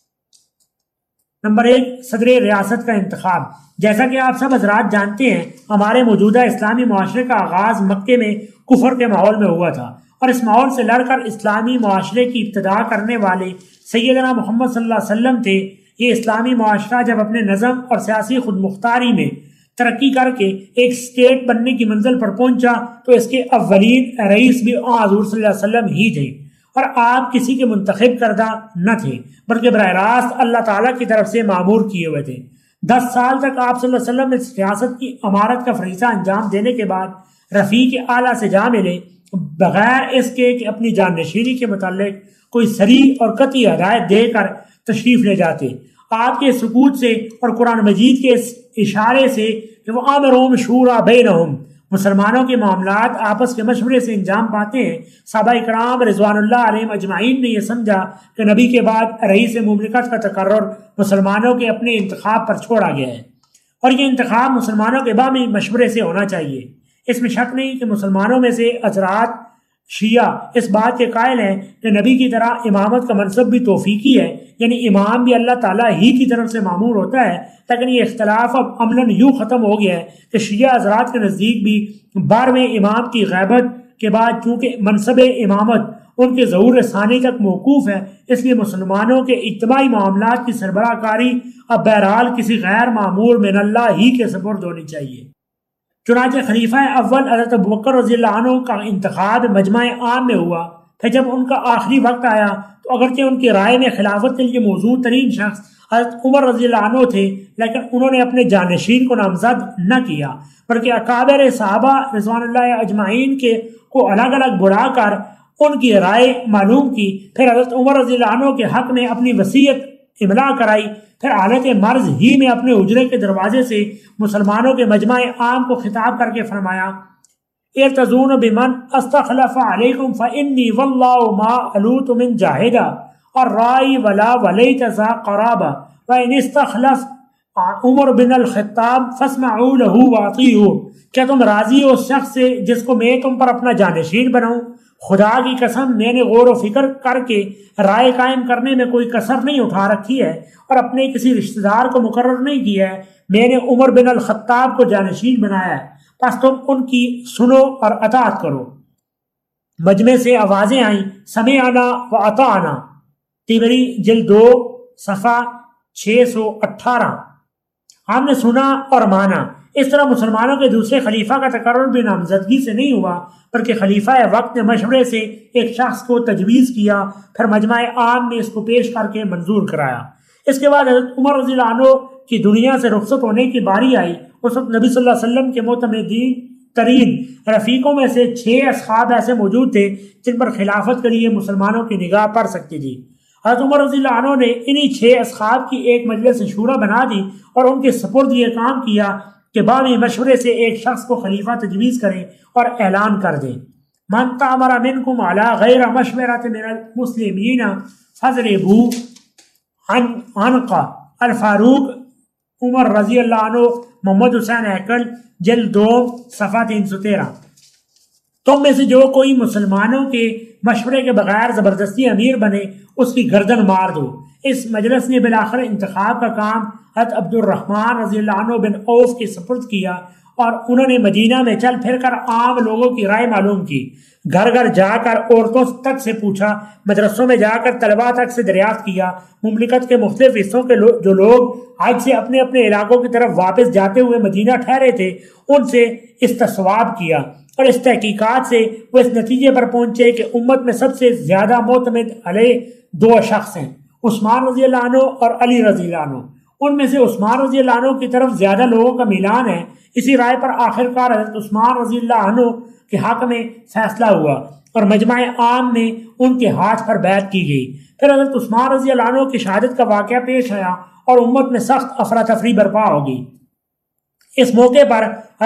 نمبر 1، صدر ریاست کا انتخاب۔ جیسا کہ آپ سب حضرات جانتے ہیں ہمارے موجودہ اسلامی معاشرے کا آغاز مکے میں کفر کے ماحول میں ہوا تھا، اور اس ماحول سے لڑ کر اسلامی معاشرے کی ابتدا کرنے والے سیدنا محمد صلی اللہ علیہ وسلم تھے۔ یہ اسلامی معاشرہ جب اپنے نظم اور سیاسی خود مختاری میں ترقی کر کے ایک اسٹیٹ بننے کی منزل پر پہنچا تو اس کے اولین رئیس بھی حضور صلی اللہ علیہ وسلم ہی تھے، اور آپ کسی کے منتخب کردہ نہ تھے بلکہ براہ راست اللہ تعالیٰ کی طرف سے مامور کیے ہوئے تھے۔ 10 سال تک آپ صلی اللہ علیہ وسلم اس ریاست کی امارت کا فریضہ انجام دینے کے بعد رفیق اعلیٰ سے جا ملے بغیر اس کے کہ اپنی جانشینی کے متعلق کوئی صریح اور قطعی ہدایت دے کر تشریف لے جاتے۔ آپ کے سکوت سے اور قرآن مجید کے اس اشارے سے کہ وہ امرهم شورى بینہم، مسلمانوں کے معاملات آپس کے مشورے سے انجام پاتے ہیں، صحابہ کرام رضوان اللہ علیہم اجمعین نے یہ سمجھا کہ نبی کے بعد رئیس مملکت کا تقرر مسلمانوں کے اپنے انتخاب پر چھوڑا گیا ہے، اور یہ انتخاب مسلمانوں کے باہمی مشورے سے ہونا چاہیے۔ اس میں شک نہیں کہ مسلمانوں میں سے حضرات شیعہ اس بات کے قائل ہیں کہ نبی کی طرح امامت کا منصب بھی توفیقی ہے، یعنی امام بھی اللہ تعالیٰ ہی کی طرف سے معمور ہوتا ہے، لیکن یہ اختلاف اب عملاً یوں ختم ہو گیا ہے کہ شیعہ حضرات کے نزدیک بھی 12ویں امام کی غیبت کے بعد چونکہ منصب امامت ان کے ظہور ثانی تک موقوف ہے، اس لیے مسلمانوں کے اجتماعی معاملات کی سربراہ کاری اب بہرحال کسی غیر معمور من اللہ ہی کے سپرد ہونی چاہیے۔ چنانچہ خلیفہ اول حضرت ابوبکر رضی اللہ عنہ کا انتخاب مجمع عام میں ہوا، پھر جب ان کا آخری وقت آیا تو اگرچہ ان کی رائے میں خلافت کے لیے موزوں ترین شخص حضرت عمر رضی اللہ عنہ تھے، لیکن انہوں نے اپنے جانشین کو نامزد نہ کیا، بلکہ اکابر صحابہ رضوان اللہ اجمعین کو الگ الگ بلا کر ان کی رائے معلوم کی، پھر حضرت عمر رضی اللہ عنہ کے حق میں اپنی وصیت املا کرائی، پھر حالت مرض ہی میں اپنے حجرے کے دروازے سے مسلمانوں کے مجمع عام کو خطاب کر کے فرمایا: ارتضون بمن استخلف علیکم فانی واللہ ما علوت من جاہدہ الرائی ولا ولیت ذا قرابہ وان استخلف عمر بن الخطاب فاسمعوا له واطیعوا۔ کیا تم راضی ہو اس شخص سے جس کو میں تم پر اپنا جانشین بناؤں؟ خدا کی قسم میں نے غور و فکر کر کے رائے قائم کرنے میں کوئی کسر نہیں اٹھا رکھی ہے اور اپنے کسی رشتہ دار کو مقرر نہیں کیا ہے، میں نے عمر بن الخطاب کو جانشین بنایا ہے، پس تم ان کی سنو اور اطاعت کرو۔ مجمع سے آوازیں آئیں: سمعنا و اطعنا، طبری جلد 2 صفحہ 618، ہم نے سنا اور مانا۔ اس طرح مسلمانوں کے دوسرے خلیفہ کا تقرر بھی نامزدگی سے نہیں ہوا، بلکہ خلیفہ وقت نے مشورے سے ایک شخص کو تجویز کیا، پھر مجمع عام میں اس کو پیش کر کے منظور کرایا۔ اس کے بعد حضرت عمر رضی اللہ عنہ کی دنیا سے رخصت ہونے کی باری آئی۔ اس وقت نبی صلی اللہ علیہ وسلم کے معتمدین ترین رفیقوں میں سے 6 اصحاب ایسے موجود تھے جن پر خلافت کے لیے مسلمانوں کی نگاہ پڑ سکتی تھی۔ حضرت عمر رضی اللہ عنہ نے انہی 6 اصحاب کی ایک مجلس شورا بنا دی اور ان کے سپرد یہ کام کیا کہ بامی مشورے سے ایک شخص کو خلیفہ تجویز کریں اور اعلان کر دیں: من تامر منکم علی غیر مشورۃ من المسلمین فضربوا عنق۔ الفاروق عمر رضی اللہ عنہ، محمد حسین ہیکل، جلد 2 صفحہ 313۔ تم میں سے جو کوئی مسلمانوں کے مشورے کے بغیر زبردستی امیر بنے اس کی گردن مار دو۔ اس مجلس نے بالآخر انتخاب کا کام حضرت عبد الرحمن رضی اللہ عنہ بن عوف کے سپرد کیا اور انہوں نے مدینہ میں چل پھر کر عام لوگوں کی رائے معلوم کی، گھر گھر جا کر عورتوں تک سے پوچھا، مدرسوں میں جا کر طلباء تک سے دریافت کیا، مملکت کے مختلف حصوں کے جو لوگ حج سے اپنے اپنے علاقوں کی طرف واپس جاتے ہوئے مدینہ ٹھہرے تھے ان سے استصواب کیا، اور اس تحقیقات سے وہ اس نتیجے پر پہنچے کہ امت میں سب سے زیادہ معتمد علیہ 2 شخص ہیں، عثمان رضی اللہ عنہ اور علی رضی اللہ عنہ۔ ان میں سے عثمان رضی اللہ عنہ کی طرف زیادہ لوگوں کا میلان ہے۔ اسی رائے پر آخرکار حضرت عثمان رضی اللہ عنہ کے حق میں فیصلہ ہوا اور مجمع عام میں ان کے ہاتھ پر بیعت کی گئی۔ پھر حضرت عثمان رضی اللہ عنہ کی شہادت کا واقعہ پیش آیا اور امت میں سخت افراتفری برپا ہو گئی۔ اس موقع پر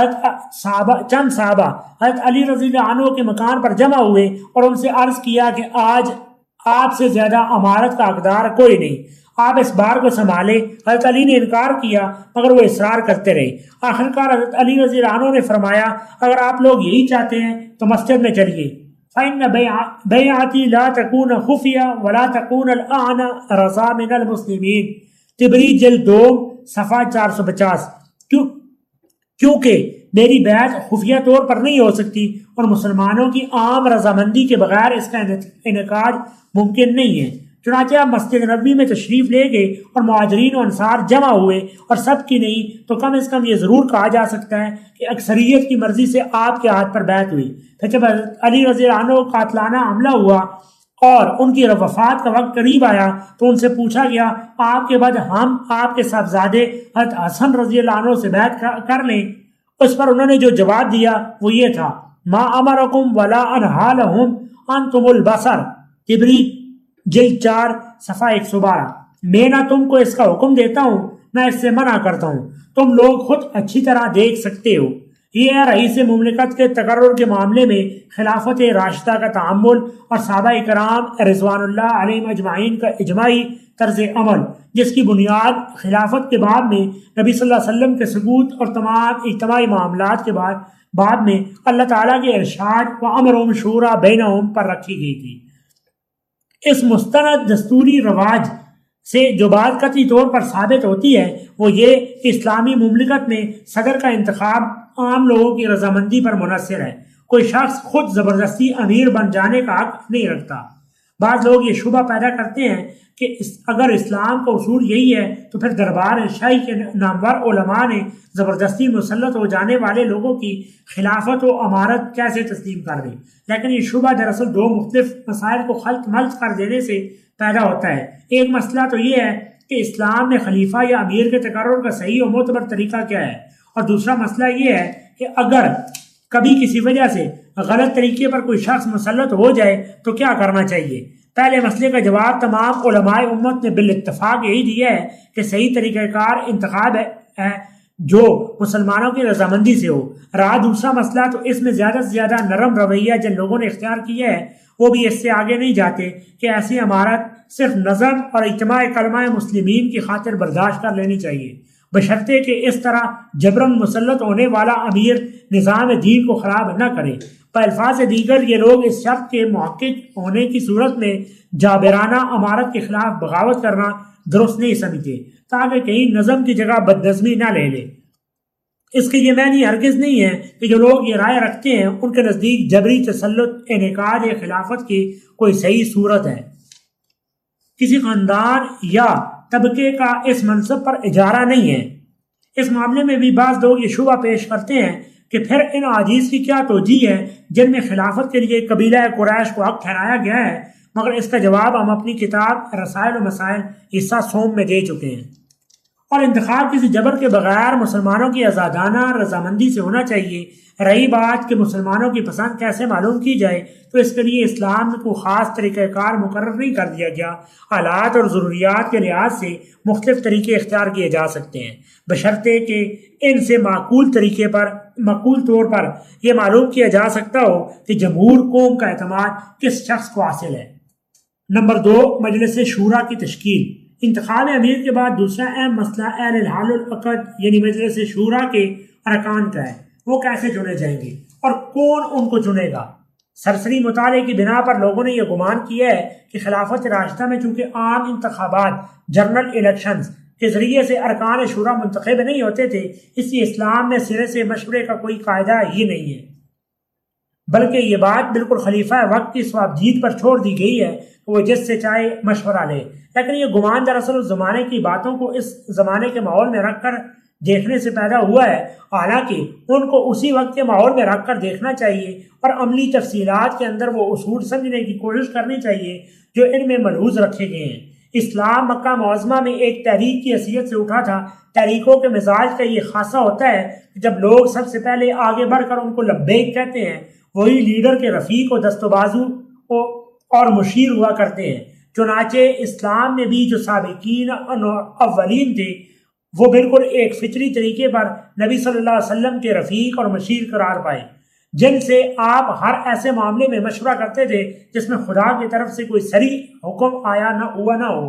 چند صحابہ حضرت علی رضی اللہ عنہ کے مکان پر جمع ہوئے اور ان سے عرض کیا کہ آج آپ سے زیادہ امارت کا حقدار کوئی نہیں، آپ اس بار کو سنبھالے۔ حضرت علی نے انکار کیا مگر وہ اصرار کرتے رہے۔ آخرکار حضرت علی رضی اللہ عنہ نے فرمایا: اگر آپ لوگ یہی چاہتے ہیں تو مسجد میں چلیے، فَإِنَّ بَيْعَتِي لَا تَكُونَ خُفِيَّةً وَلَا تَكُونَ الْأَعْنَى رَضَى مِنَ الْمُسْلِمِينَ، طبری جلد 2 صفحہ 450۔ کیونکہ میری بیعت خفیہ طور پر نہیں ہو سکتی اور مسلمانوں کی عام رضامندی کے بغیر اس کا انعقاد ممکن نہیں ہے۔ چنانچہ آپ مسجد نبوی میں تشریف لے گئے اور مہاجرین و انصار جمع ہوئے، اور سب کی نہیں تو کم از کم یہ ضرور کہا جا سکتا ہے کہ اکثریت کی مرضی سے آپ کے ہاتھ پر بیعت ہوئی۔ پھر جب علی رضی اللہ عنہ قاتلانہ حملہ ہوا اور ان کی وفات کا وقت قریب آیا تو ان سے پوچھا گیا: آپ کے بعد ہم آپ کے صاحبزادے حضرت حسن رضی اللہ عنہ سے بیعت کر لیں؟ اس پر انہوں نے جو جواب دیا وہ یہ تھا: ما امرکم ولا انہا لہم انتم البصر، طبری جلد 4 صفحہ 112۔ میں نہ تم کو اس کا حکم دیتا ہوں نہ اس سے منع کرتا ہوں، تم لوگ خود اچھی طرح دیکھ سکتے ہو۔ یہ ہے رئیس مملکت کے تقرر کے معاملے میں خلافت راشدہ کا تعامل اور صحابہ کرام رضوان اللہ علیہم اجمعین کا اجماعی طرز عمل، جس کی بنیاد خلافت کے باب میں نبی صلی اللہ علیہ وسلم کے ثبوت اور تمام اجتماعی معاملات کے بعد بعد میں اللہ تعالیٰ کے ارشاد وَأَمْرُهُمْ شُورَىٰ بَيْنَهُمْ پر رکھی گئی تھی۔ اس مستند دستوری رواج سے جو بات قطعی طور پر ثابت ہوتی ہے وہ یہ کہ اسلامی مملکت میں صدر کا انتخاب عام لوگوں کی رضامندی پر منحصر ہے۔ کوئی شخص خود زبردستی امیر بن جانے کا حق نہیں رکھتا۔ بعض لوگ یہ شبہ پیدا کرتے ہیں کہ اگر اسلام کا اصول یہی ہے تو پھر دربار شاہی کے نامور علماء نے زبردستی مسلط ہو جانے والے لوگوں کی خلافت و امارت کیسے تسلیم کر دی؟ لیکن یہ شبہ دراصل دو مختلف مسائل کو خلط ملط کر دینے سے پیدا ہوتا ہے۔ ایک مسئلہ تو یہ ہے کہ اسلام میں خلیفہ یا امیر کے تقرر کا صحیح و معتبر طریقہ کیا ہے، اور دوسرا مسئلہ یہ ہے کہ اگر کبھی کسی وجہ سے غلط طریقے پر کوئی شخص مسلط ہو جائے تو کیا کرنا چاہیے۔ پہلے مسئلے کا جواب تمام علماء امت نے بالاتفاق یہی دیا ہے کہ صحیح طریقہ کار انتخاب ہے جو مسلمانوں کی رضامندی سے ہو۔ رہا دوسرا مسئلہ تو اس میں زیادہ سے زیادہ نرم رویہ جن لوگوں نے اختیار کیا ہے وہ بھی اس سے آگے نہیں جاتے کہ ایسی امارت صرف نظم اور اجتماع کلمہ مسلمین کی خاطر برداشت کر لینی چاہیے، بشرطے کہ اس طرح جبراً مسلط ہونے والا امیر نظام دین کو خراب نہ کرے۔ الفاظ دیگر یہ لوگ اس شرط کے محقق ہونے کی صورت میں جابرانہ امارت کے خلاف بغاوت کرنا درست نہیں سمجھتے تاکہ کہیں نظم کی جگہ بدنظمی نہ لے لے۔ اس کے یہ معنی ہرگز نہیں ہے کہ جو لوگ یہ رائے رکھتے ہیں ان کے نزدیک جبری تسلط انعقاد خلافت کی کوئی صحیح صورت ہے۔ کسی خاندان یا طبقے کا اس منصب پر اجارہ نہیں ہے۔ اس معاملے میں بھی بعض لوگ یہ شبہ پیش کرتے ہیں کہ پھر ان احادیث کی کیا توجیہ ہے جن میں خلافت کے لیے قبیلہ قریش کو حق ٹھہرایا گیا ہے، مگر اس کا جواب ہم اپنی کتاب رسائل و مسائل حصہ سوم میں دے چکے ہیں۔ اور انتخاب کسی جبر کے بغیر مسلمانوں کی آزادانہ رضامندی سے ہونا چاہیے۔ رہی بات کہ مسلمانوں کی پسند کیسے معلوم کی جائے تو اس کے لیے اسلام میں کوئی خاص طریقہ کار مقرر نہیں کر دیا گیا۔ حالات اور ضروریات کے لحاظ سے مختلف طریقے اختیار کیے جا سکتے ہیں، بشرطے کہ ان سے معقول طور پر یہ معلوم کیا جا سکتا ہو کہ جمہور قوم کا اعتماد کس شخص کو حاصل ہے۔ نمبر 2، مجلس شورا کی تشکیل۔ انتخاب امیر کے بعد دوسرا اہم مسئلہ اہل الحل والعقد یعنی مجلس شورا کے ارکان کا ہے۔ وہ کیسے چنے جائیں گے اور کون ان کو چنے گا؟ سرسری مطالعے کی بنا پر لوگوں نے یہ گمان کیا ہے کہ خلافت راشدہ میں چونکہ عام انتخابات جنرل الیکشنز کے ذریعے سے ارکان شورا منتخب نہیں ہوتے تھے، اس لیے اسلام میں سرے سے مشورے کا کوئی قاعدہ ہی نہیں ہے، بلکہ یہ بات بالکل خلیفہ وقت کی صوابدید پر چھوڑ دی گئی ہے کہ وہ جس سے چاہے مشورہ لے۔ لیکن یہ گمان دراصل اس زمانے کی باتوں کو اس زمانے کے ماحول میں رکھ کر دیکھنے سے پیدا ہوا ہے، حالانکہ ان کو اسی وقت کے ماحول میں رکھ کر دیکھنا چاہیے اور عملی تفصیلات کے اندر وہ اصول سمجھنے کی کوشش کرنی چاہیے جو ان میں ملحوظ رکھے گئے ہیں۔ اسلام مکہ معظمہ میں ایک تحریک کی حیثیت سے اٹھا تھا۔ تحریکوں کے مزاج کا یہ خاصہ ہوتا ہے کہ جب لوگ سب سے پہلے آگے بڑھ کر ان کو لبیک کہتے ہیں، وہی لیڈر کے رفیق و دست و بازو اور مشیر ہوا کرتے ہیں۔ چنانچہ اسلام میں بھی جو سابقین اولین تھے وہ بالکل ایک فطری طریقے پر نبی صلی اللہ علیہ وسلم کے رفیق اور مشیر قرار پائے، جن سے آپ ہر ایسے معاملے میں مشورہ کرتے تھے جس میں خدا کی طرف سے کوئی صریح حکم آیا نہ ہو۔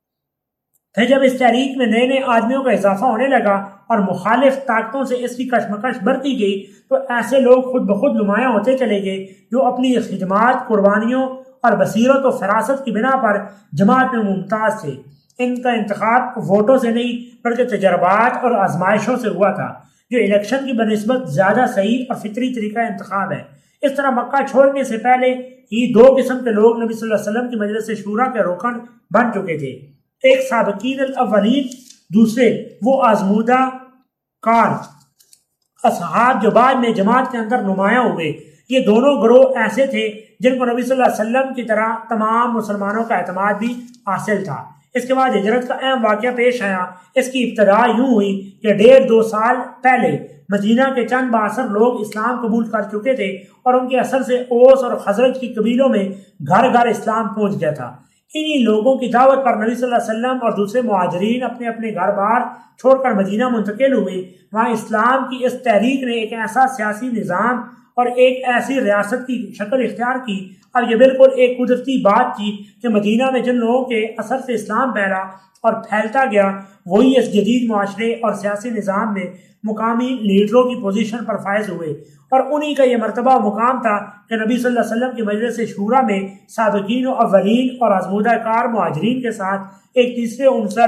پھر جب اس تحریک میں نئے آدمیوں کا اضافہ ہونے لگا اور مخالف طاقتوں سے اس کی کشمکش بڑھتی گئی تو ایسے لوگ خود بخود نمایاں ہوتے چلے گئے جو اپنی خدمات، قربانیوں اور بصیرت و فراست کی بنا پر جماعت میں ممتاز تھے۔ ان کا انتخاب ووٹوں سے نہیں بلکہ تجربات اور آزمائشوں سے ہوا تھا، جو الیکشن کی بنسبت زیادہ صحیح اور فطری طریقہ انتخاب ہے۔ اس طرح مکہ چھوڑنے سے پہلے ہی دو قسم کے لوگ نبی صلی اللہ علیہ وسلم کی مجلس شورا کے رکن بن چکے تھے، ایک سابقین الاولین، دوسرے وہ آزمودہ کار اصحاب جو بعد میں جماعت کے اندر نمایاں ہوئے۔ یہ دونوں گروہ ایسے تھے جن کو نبی صلی اللہ علیہ وسلم کی طرح تمام مسلمانوں کا اعتماد بھی حاصل تھا۔ اس کے بعد ہجرت کا اہم واقعہ پیش آیا۔ اس کی ابتدا یوں ہوئی کہ 1.5-2 سال پہلے مدینہ کے چند بااثر لوگ اسلام قبول کر چکے تھے اور ان کے اثر سے اوس اور خزرج کی قبیلوں میں گھر گھر اسلام پہنچ گیا تھا۔ انہی لوگوں کی دعوت پر نبی صلی اللہ علیہ وسلم اور دوسرے مہاجرین اپنے اپنے گھر بار چھوڑ کر مدینہ منتقل ہوئے۔ وہاں اسلام کی اس تحریک نے ایک ایسا سیاسی نظام اور ایک ایسی ریاست کی شکل اختیار کی۔ اب یہ بالکل ایک قدرتی بات تھی کہ مدینہ میں جن لوگوں کے اثر سے اسلام پھیلا اور پھیلتا گیا وہی اس جدید معاشرے اور سیاسی نظام میں مقامی لیڈروں کی پوزیشن پر فائز ہوئے، اور انہی کا یہ مرتبہ مقام تھا کہ نبی صلی اللہ علیہ وسلم کی مجلس شورا میں سابقین و اولین اور آزمودہ کار مہاجرین کے ساتھ ایک تیسرے عنصر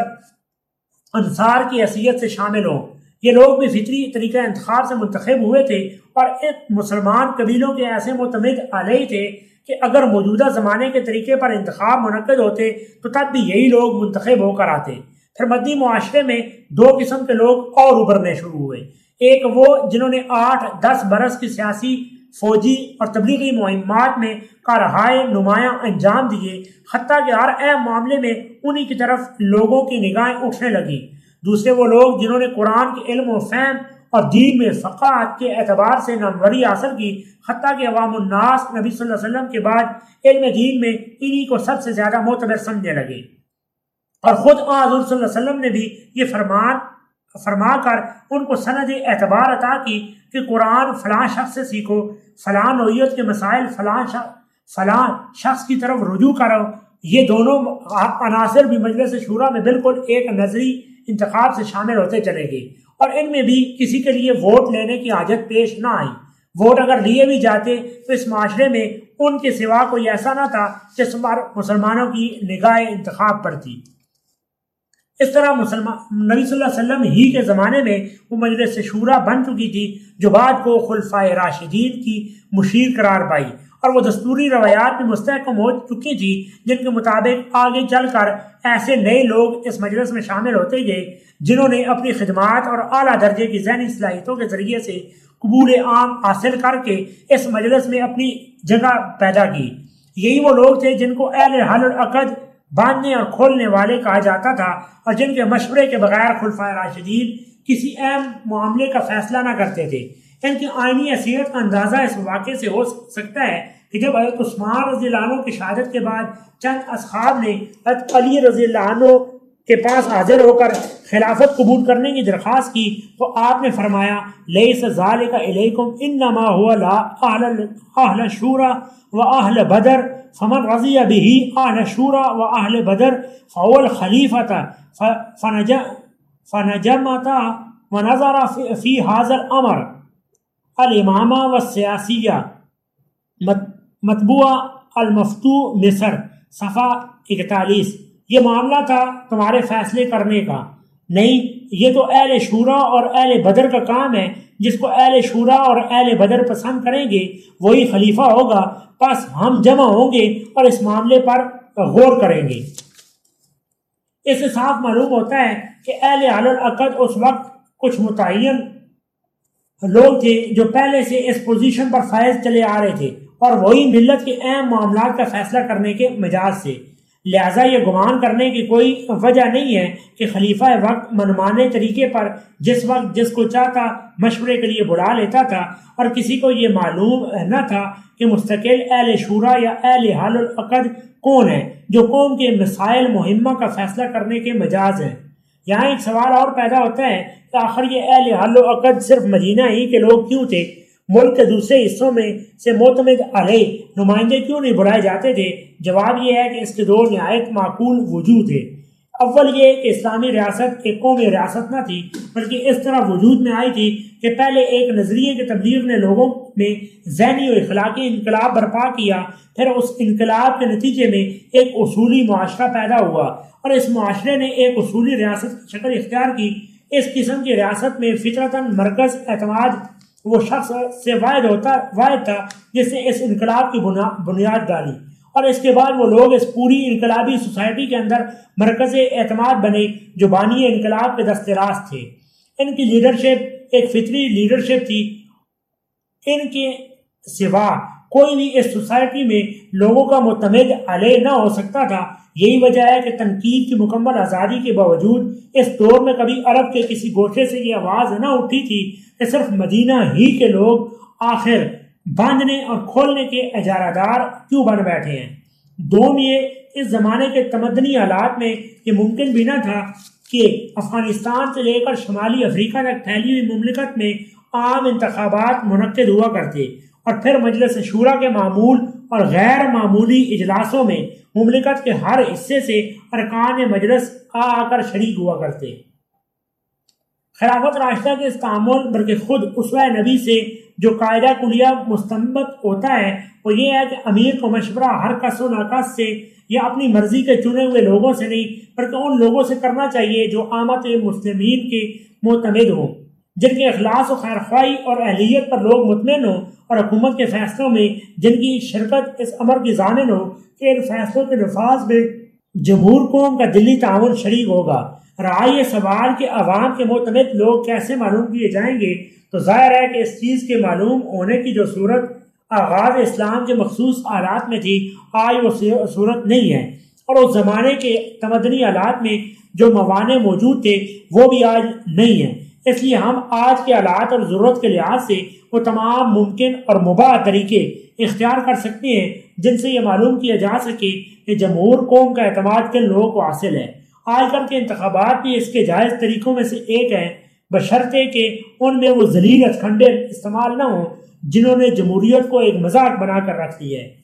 انصار کی حیثیت سے شامل ہوں۔ یہ لوگ بھی فطری طریقہ انتخاب سے منتخب ہوئے تھے اور ایک مسلمان قبیلوں کے ایسے معتمد علیہ تھے کہ اگر موجودہ زمانے کے طریقے پر انتخاب منعقد ہوتے تو تب بھی یہی لوگ منتخب ہو کر آتے۔ پھر مدنی معاشرے میں دو قسم کے لوگ اور ابھرنے شروع ہوئے، ایک وہ جنہوں نے 8-10 برس کی سیاسی، فوجی اور تبلیغی مہمات میں کارہائے نمایاں انجام دیے، حتیٰ کہ ہر اہم معاملے میں انہی کی طرف لوگوں کی نگاہیں اٹھنے لگیں۔ دوسرے وہ لوگ جنہوں نے قرآن کے علم و فہم اور دین میں فقاہت کے اعتبار سے ناموری حاصل کی، حتیٰ کہ عوام الناس نبی صلی اللہ علیہ وسلم کے بعد علم دین میں انہی کو سب سے زیادہ معتبر سمجھنے لگے، اور خود حضور صلی اللہ علیہ وسلم نے بھی یہ فرما کر ان کو سند اعتبار عطا کی کہ قرآن فلاں شخص سے سیکھو، فلاں نوعیت کے مسائل فلاں شخص کی طرف رجوع کرو۔ یہ دونوں عناصر بھی مجلس شورا میں بالکل ایک نظری انتخاب سے شامل ہوتے چلے گئے، اور ان میں بھی کسی کے لیے ووٹ لینے کی حاجت پیش نہ آئی۔ ووٹ اگر لیے بھی جاتے تو اس معاشرے میں ان کے سوا کوئی ایسا نہ تھا جس پر مسلمانوں کی نگاہ انتخاب پر تھی۔ اس طرح نبی صلی اللہ علیہ وسلم ہی کے زمانے میں وہ مجلس شورا بن چکی تھی جو بعد کو خلفائے راشدین کی مشیر قرار پائی، اور وہ دستوری روایات بھی مستحکم ہو چکی تھی جن کے مطابق آگے چل کر ایسے نئے لوگ اس مجلس میں شامل ہوتے گئے جنہوں نے اپنی خدمات اور اعلیٰ درجے کی ذہنی صلاحیتوں کے ذریعے سے قبول عام حاصل کر کے اس مجلس میں اپنی جگہ پیدا کی۔ یہی وہ لوگ تھے جن کو اہل حل العقد، باندھنے اور کھولنے والے کہا جاتا تھا، اور جن کے مشورے کے بغیر خلفائے راشدین کسی اہم معاملے کا فیصلہ نہ کرتے تھے۔ ان کی آئینی حیثیت کا اندازہ اس واقعے سے ہو سکتا ہے کہ جب حضرت عثمان رضی اللہ عنہ کی شہادت کے بعد چند اصحاب نے حضرت علی رضی اللہ عنہ کے پاس حاضر ہو کر خلافت قبول کرنے کی درخواست کی تو آپ نے فرمایا لیس ذالک الیکم انما هو لا اہل شورا و اہل بدر فمن رضی به اہل شورا و اہل بدر فهو الخلیفۃ فنجمت ونظر فی هذا الامر الامامہ والسیاسیہ مطبوع المفتو مصر صفحہ 41۔ یہ معاملہ تھا تمہارے فیصلے کرنے کا، نہیں، یہ تو اہل شورا اور اہل بدر کا کام ہے۔ جس کو اہل شورا اور اہل بدر پسند کریں گے وہی خلیفہ ہوگا، پس ہم جمع ہوں گے اور اس معاملے پر غور کریں گے۔ اس سے صاف معلوم ہوتا ہے کہ اہل حل العقد اس وقت کچھ متعین لوگ تھے جو پہلے سے اس پوزیشن پر فائز چلے آ رہے تھے، اور وہی ملت کے اہم معاملات کا فیصلہ کرنے کے مجاز سے۔ لہٰذا یہ گمان کرنے کی کوئی وجہ نہیں ہے کہ خلیفہ وقت منمانے طریقے پر جس وقت جس کو چاہتا مشورے کے لیے بلا لیتا تھا، اور کسی کو یہ معلوم نہ تھا کہ مستقل اہل شورا یا اہل حل العقد کون ہے جو قوم کے مسائل مہمہ کا فیصلہ کرنے کے مجاز ہیں۔ یہاں ایک سوال اور پیدا ہوتا ہے کہ آخر یہ اہل حل العقد صرف مدینہ ہی کے لوگ کیوں تھے؟ ملک کے دوسرے حصوں میں سے معتمد علیہ نمائندے کیوں نہیں بلائے جاتے تھے؟ جواب یہ ہے کہ اس کے دو نہایت معقول وجود ہے۔ اول یہ کہ اسلامی ریاست ایک قومی ریاست نہ تھی، بلکہ اس طرح وجود میں آئی تھی کہ پہلے ایک نظریے کی تبلیغ نے لوگوں میں ذہنی و اخلاقی انقلاب برپا کیا، پھر اس انقلاب کے نتیجے میں ایک اصولی معاشرہ پیدا ہوا، اور اس معاشرے نے ایک اصولی ریاست کی شکل اختیار کی۔ اس قسم کی ریاست میں فطرتاً مرکز اعتماد وہ شخص سے واحد تھا جس نے اس انقلاب کی بنیاد ڈالی، اور اس کے بعد وہ لوگ اس پوری انقلابی سوسائٹی کے اندر مرکز اعتماد بنے جو بانی انقلاب کے دست راست تھے۔ ان کی لیڈرشپ ایک فطری لیڈرشپ تھی، ان کے سوا کوئی بھی اس سوسائٹی میں لوگوں کا معتمد علیہ نہ ہو سکتا تھا۔ یہی وجہ ہے کہ تنقید کی مکمل آزادی کے باوجود اس دور میں کبھی عرب کے کسی گوشے سے یہ آواز نہ اٹھی تھی کہ صرف مدینہ ہی کے لوگ آخر باندھنے اور کھولنے کے اجارہ دار کیوں بن بیٹھے ہیں۔ دوم یہ اس زمانے کے تمدنی حالات میں یہ ممکن بھی نہ تھا کہ افغانستان سے لے کر شمالی افریقہ تک پھیلی ہوئی مملکت میں عام انتخابات منعقد ہوا کرتے، اور پھر مجلس شورا کے معمول اور غیر معمولی اجلاسوں میں مملکت کے ہر حصے سے ارکان مجلس آ کر شریک ہوا کرتے۔ خلافت راشدہ کے اس تعامل بلکہ خود اسوہ نبی سے جو قاعدہ کلیہ مستنبط ہوتا ہے وہ یہ ہے کہ امیر کو مشورہ ہر کس و ناکس سے یا اپنی مرضی کے چنے ہوئے لوگوں سے نہیں بلکہ ان لوگوں سے کرنا چاہیے جو عامت مسلمین کے معتمد ہوں، جن کے اخلاص و خیرخواہی اور اہلیت پر لوگ مطمئن ہوں، اور حکومت کے فیصلوں میں جن کی شرکت اس امر کی ضامن ہو کہ ان فیصلوں کے نفاذ میں جمہور قوم کا دلی تعاون شریک ہوگا۔ رہا یہ سوال کہ عوام کے معتمد لوگ کیسے معلوم کیے جائیں گے، تو ظاہر ہے کہ اس چیز کے معلوم ہونے کی جو صورت آغاز اسلام کے مخصوص حالات میں تھی آج وہ صورت نہیں ہے، اور اس زمانے کے تمدنی حالات میں جو موانع موجود تھے وہ بھی آج نہیں ہیں۔ اس لیے ہم آج کے حالات اور ضرورت کے لحاظ سے وہ تمام ممکن اور مباح طریقے اختیار کر سکتے ہیں جن سے یہ معلوم کیا جا سکے کہ جمہور قوم کا اعتماد کن لوگوں کو حاصل ہے۔ آج کل کے انتخابات بھی اس کے جائز طریقوں میں سے ایک ہے، بشرطے کہ ان میں وہ ذلیل ہتھکنڈے استعمال نہ ہوں جنہوں نے جمہوریت کو ایک مذاق بنا کر رکھ دی ہے۔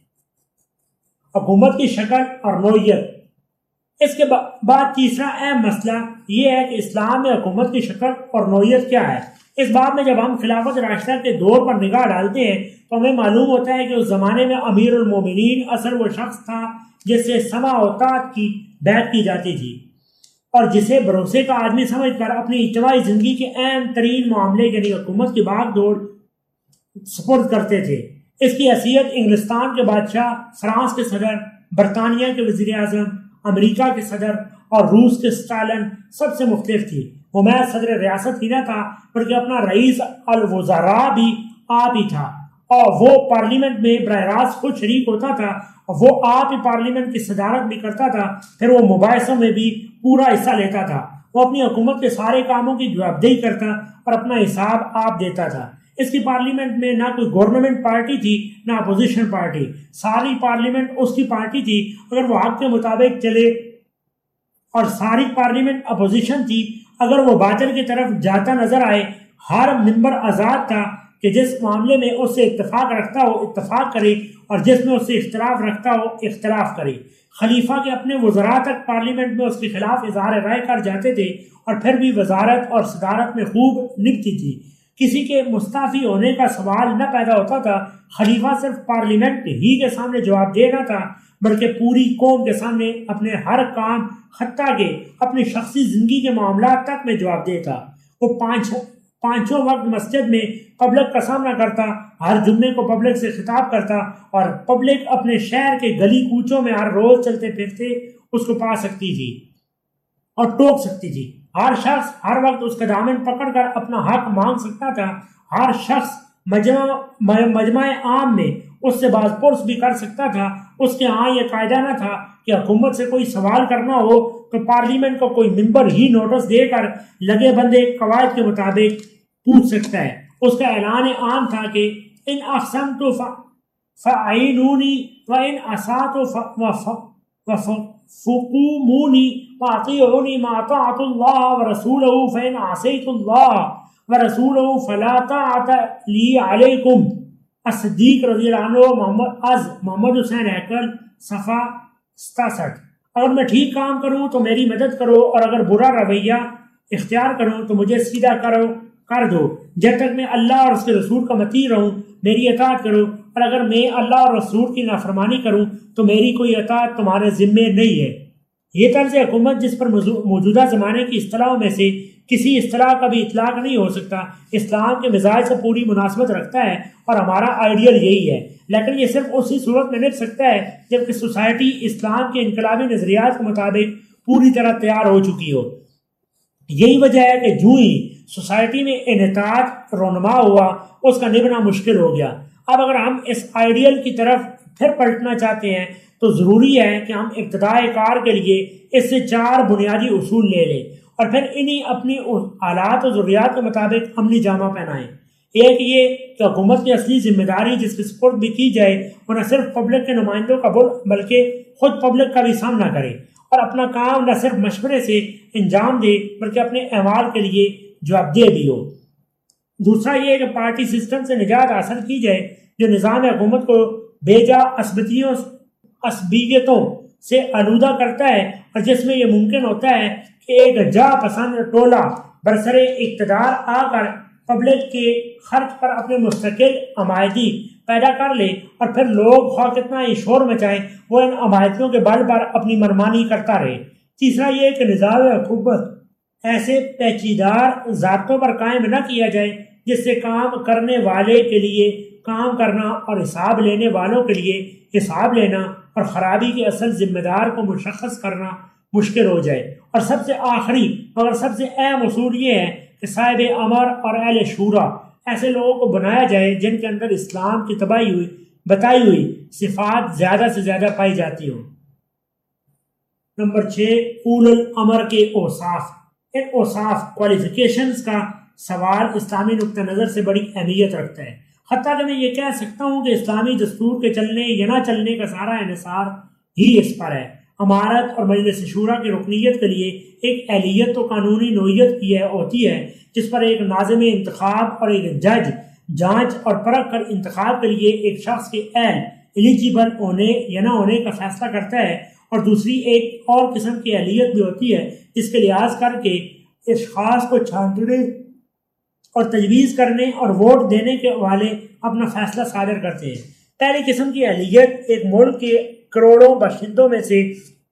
حکومت کی شکل اور نوعیت۔ اس کے بعد تیسرا اہم مسئلہ یہ ہے کہ اسلام میں حکومت کی شکل اور نوعیت کیا ہے۔ اس بات میں جب ہم خلافت راشدہ کے دور پر نگاہ ڈالتے ہیں تو ہمیں معلوم ہوتا ہے کہ اس زمانے میں امیر المومنین اصل وہ شخص تھا جس سے سمع و طاعت کی بیعت کی جاتی تھی اور جسے بھروسے کا آدمی سمجھ کر اپنی اجتماعی زندگی کے اہم ترین معاملے یعنی حکومت کی بھاگ دوڑ سپرد کرتے تھے۔ اس کی حیثیت انگلستان کے بادشاہ، فرانس کے صدر، برطانیہ کے وزیر اعظم، امریکہ کے صدر اور روس کے سٹالن سب سے مختلف تھی۔ وہ محض صدر ریاست ہی نہ تھا بلکہ اپنا رئیس الوزراء بھی آپ ہی تھا، اور وہ پارلیمنٹ میں براہ راست خود شریک ہوتا تھا، اور وہ آپ ہی پارلیمنٹ کی صدارت بھی کرتا تھا، پھر وہ مباحثوں میں بھی پورا حصہ لیتا تھا۔ وہ اپنی حکومت کے سارے کاموں کی جوابدہی کرتا اور اپنا حساب آپ دیتا تھا۔ اس کی پارلیمنٹ میں نہ کوئی گورنمنٹ پارٹی تھی نہ اپوزیشن پارٹی، ساری پارلیمنٹ اس کی پارٹی تھی اگر وہ حق کے مطابق چلے، اور ساری پارلیمنٹ اپوزیشن تھی اگر وہ باطل کی طرف جاتا نظر آئے۔ ہر ممبر آزاد تھا کہ جس معاملے میں اس سے اتفاق رکھتا ہو اتفاق کرے اور جس میں اس سے اختلاف رکھتا ہو اختلاف کرے۔ خلیفہ کے اپنے وزراء تک پارلیمنٹ میں اس کے خلاف اظہار رائے کر جاتے تھے اور پھر بھی وزارت اور صدارت میں خوب نبھتی تھی۔ کسی کے مستعفی ہونے کا سوال نہ پیدا ہوتا تھا۔ خلیفہ صرف پارلیمنٹ ہی کے سامنے جواب دینا تھا بلکہ پوری قوم کے سامنے اپنے ہر کام حتیٰ کہ اپنی شخصی زندگی کے معاملات تک میں جواب دیتا۔ وہ پانچوں وقت مسجد میں پبلک کا سامنا کرتا، ہر جمعے کو پبلک سے خطاب کرتا، اور پبلک اپنے شہر کے گلی کوچوں میں ہر روز چلتے پھرتے اس کو پا سکتی تھی اور ٹوک سکتی تھی۔ ہر شخص ہر وقت اس کا دامن پکڑ کر اپنا حق مانگ سکتا تھا۔ ہر شخص مجمع عام میں اس سے باز پرس بھی کر سکتا تھا۔ اس کے ہاں یہ قاعدہ نہ تھا کہ حکومت سے کوئی سوال کرنا ہو تو پارلیمنٹ کو کوئی ممبر ہی نوٹس دے کر لگے بندے قواعد کے مطابق پوچھ سکتا ہے۔ اس کا اعلان عام تھا کہ ان اقسمت فاعینونی وان اسأت فقومونی واطیعونی ما اطعت اللہ ورسولہ فان عصیت اللہ ورسولہ فلا طاعت لی علیکم۔ صدیق رضی اللہ عنہ محمد حسین ہیکل صفحہ 67۔ اگر میں ٹھیک کام کروں تو میری مدد کرو، اور اگر برا رویہ اختیار کروں تو مجھے سیدھا کر دو۔ جب تک میں اللہ اور اس کے رسول کا مطیع رہوں میری اطاعت کرو، اور اگر میں اللہ اور رسول کی نافرمانی کروں تو میری کوئی اطاعت تمہارے ذمے نہیں ہے۔ یہ طرز حکومت جس پر موجودہ زمانے کی اصطلاحوں میں سے کسی اصطلاح کا بھی اطلاق نہیں ہو سکتا، اسلام کے مزاج سے پوری مناسبت رکھتا ہے، اور ہمارا آئیڈیل یہی ہے، لیکن یہ صرف اسی صورت میں مل سکتا ہے جبکہ سوسائٹی اسلام کے انقلابی نظریات کے مطابق پوری طرح تیار ہو چکی ہو۔ یہی وجہ ہے کہ جو ہی سوسائٹی میں انحطاط رونما ہوا اس کا نبھنا مشکل ہو گیا۔ اب اگر ہم اس آئیڈیل کی طرف پھر پلٹنا چاہتے ہیں تو ضروری ہے کہ ہم ابتدائے کار کے لیے اس سے 4 بنیادی اصول لے لیں اور پھر انہیں اپنی حالات و ضروریات کے مطابق عملی جامہ پہنائیں۔ ایک یہ کہ حکومت کی اصلی ذمہ داری جس کی سپورٹ بھی کی جائے وہ نہ صرف پبلک کے نمائندوں کا بلکہ خود پبلک کا بھی سامنا کرے، اور اپنا کام نہ صرف مشورے سے انجام دے بلکہ اپنے اعمال کے لیے جوابدہ بھی ہو۔ دوسرا یہ کہ پارٹی سسٹم سے نجات حاصل کی جائے جو نظام حکومت کو بیجا عصبیتوں سے آلودہ کرتا ہے، اور جس میں یہ ممکن ہوتا ہے کہ ایک جا پسند ٹولہ برسر اقتدار آ کر پبلک کے خرچ پر اپنے مستقل عمائدی پیدا کر لے، اور پھر لوگ خواہ کتنا ہی شور مچائیں وہ ان عمائدیوں کے بل پر اپنی منمانی کرتا رہے۔ تیسرا یہ کہ نظام حکومت ایسے پیچیدار ضابطوں پر قائم نہ کیا جائے جس سے کام کرنے والے کے لیے کام کرنا اور حساب لینے والوں کے لیے حساب لینا اور خرابی کے اصل ذمہ دار کو مشخص کرنا مشکل ہو جائے۔ اور سب سے آخری مگر سب سے اہم اصول یہ ہے کہ صاحب امر اور اہل شورا ایسے لوگوں کو بنایا جائے جن کے اندر اسلام کی بتائی ہوئی صفات زیادہ سے زیادہ پائی جاتی ہوں۔ نمبر 6، اول الامر کے اوصاف۔ ان اوصاف کوالیفیکیشنز کا سوال اسلامی نقطہ نظر سے بڑی اہمیت رکھتا ہے، حتیٰ کہ میں یہ کہہ سکتا ہوں کہ اسلامی دستور کے چلنے یا نہ چلنے کا سارا انحصار ہی اس پر ہے۔ امارت اور مجلس شورا کی رکنیت کے لیے ایک اہلیت و قانونی نوعیت کی ہوتی ہے جس پر ایک ناظم انتخاب اور ایک جج جانچ اور پرکھ کر انتخاب کے لیے ایک شخص کے اہل ایلیجیبل ہونے یا نہ ہونے کا فیصلہ کرتا ہے، اور دوسری ایک اور قسم کی اہلیت بھی ہوتی ہے جس کے لحاظ کر کے اشخاص کو چھانٹنے اور تجویز کرنے اور ووٹ دینے کے والے اپنا فیصلہ صادر کرتے ہیں۔ پہلی قسم کی اہلیت ایک ملک کے کروڑوں باشندوں میں سے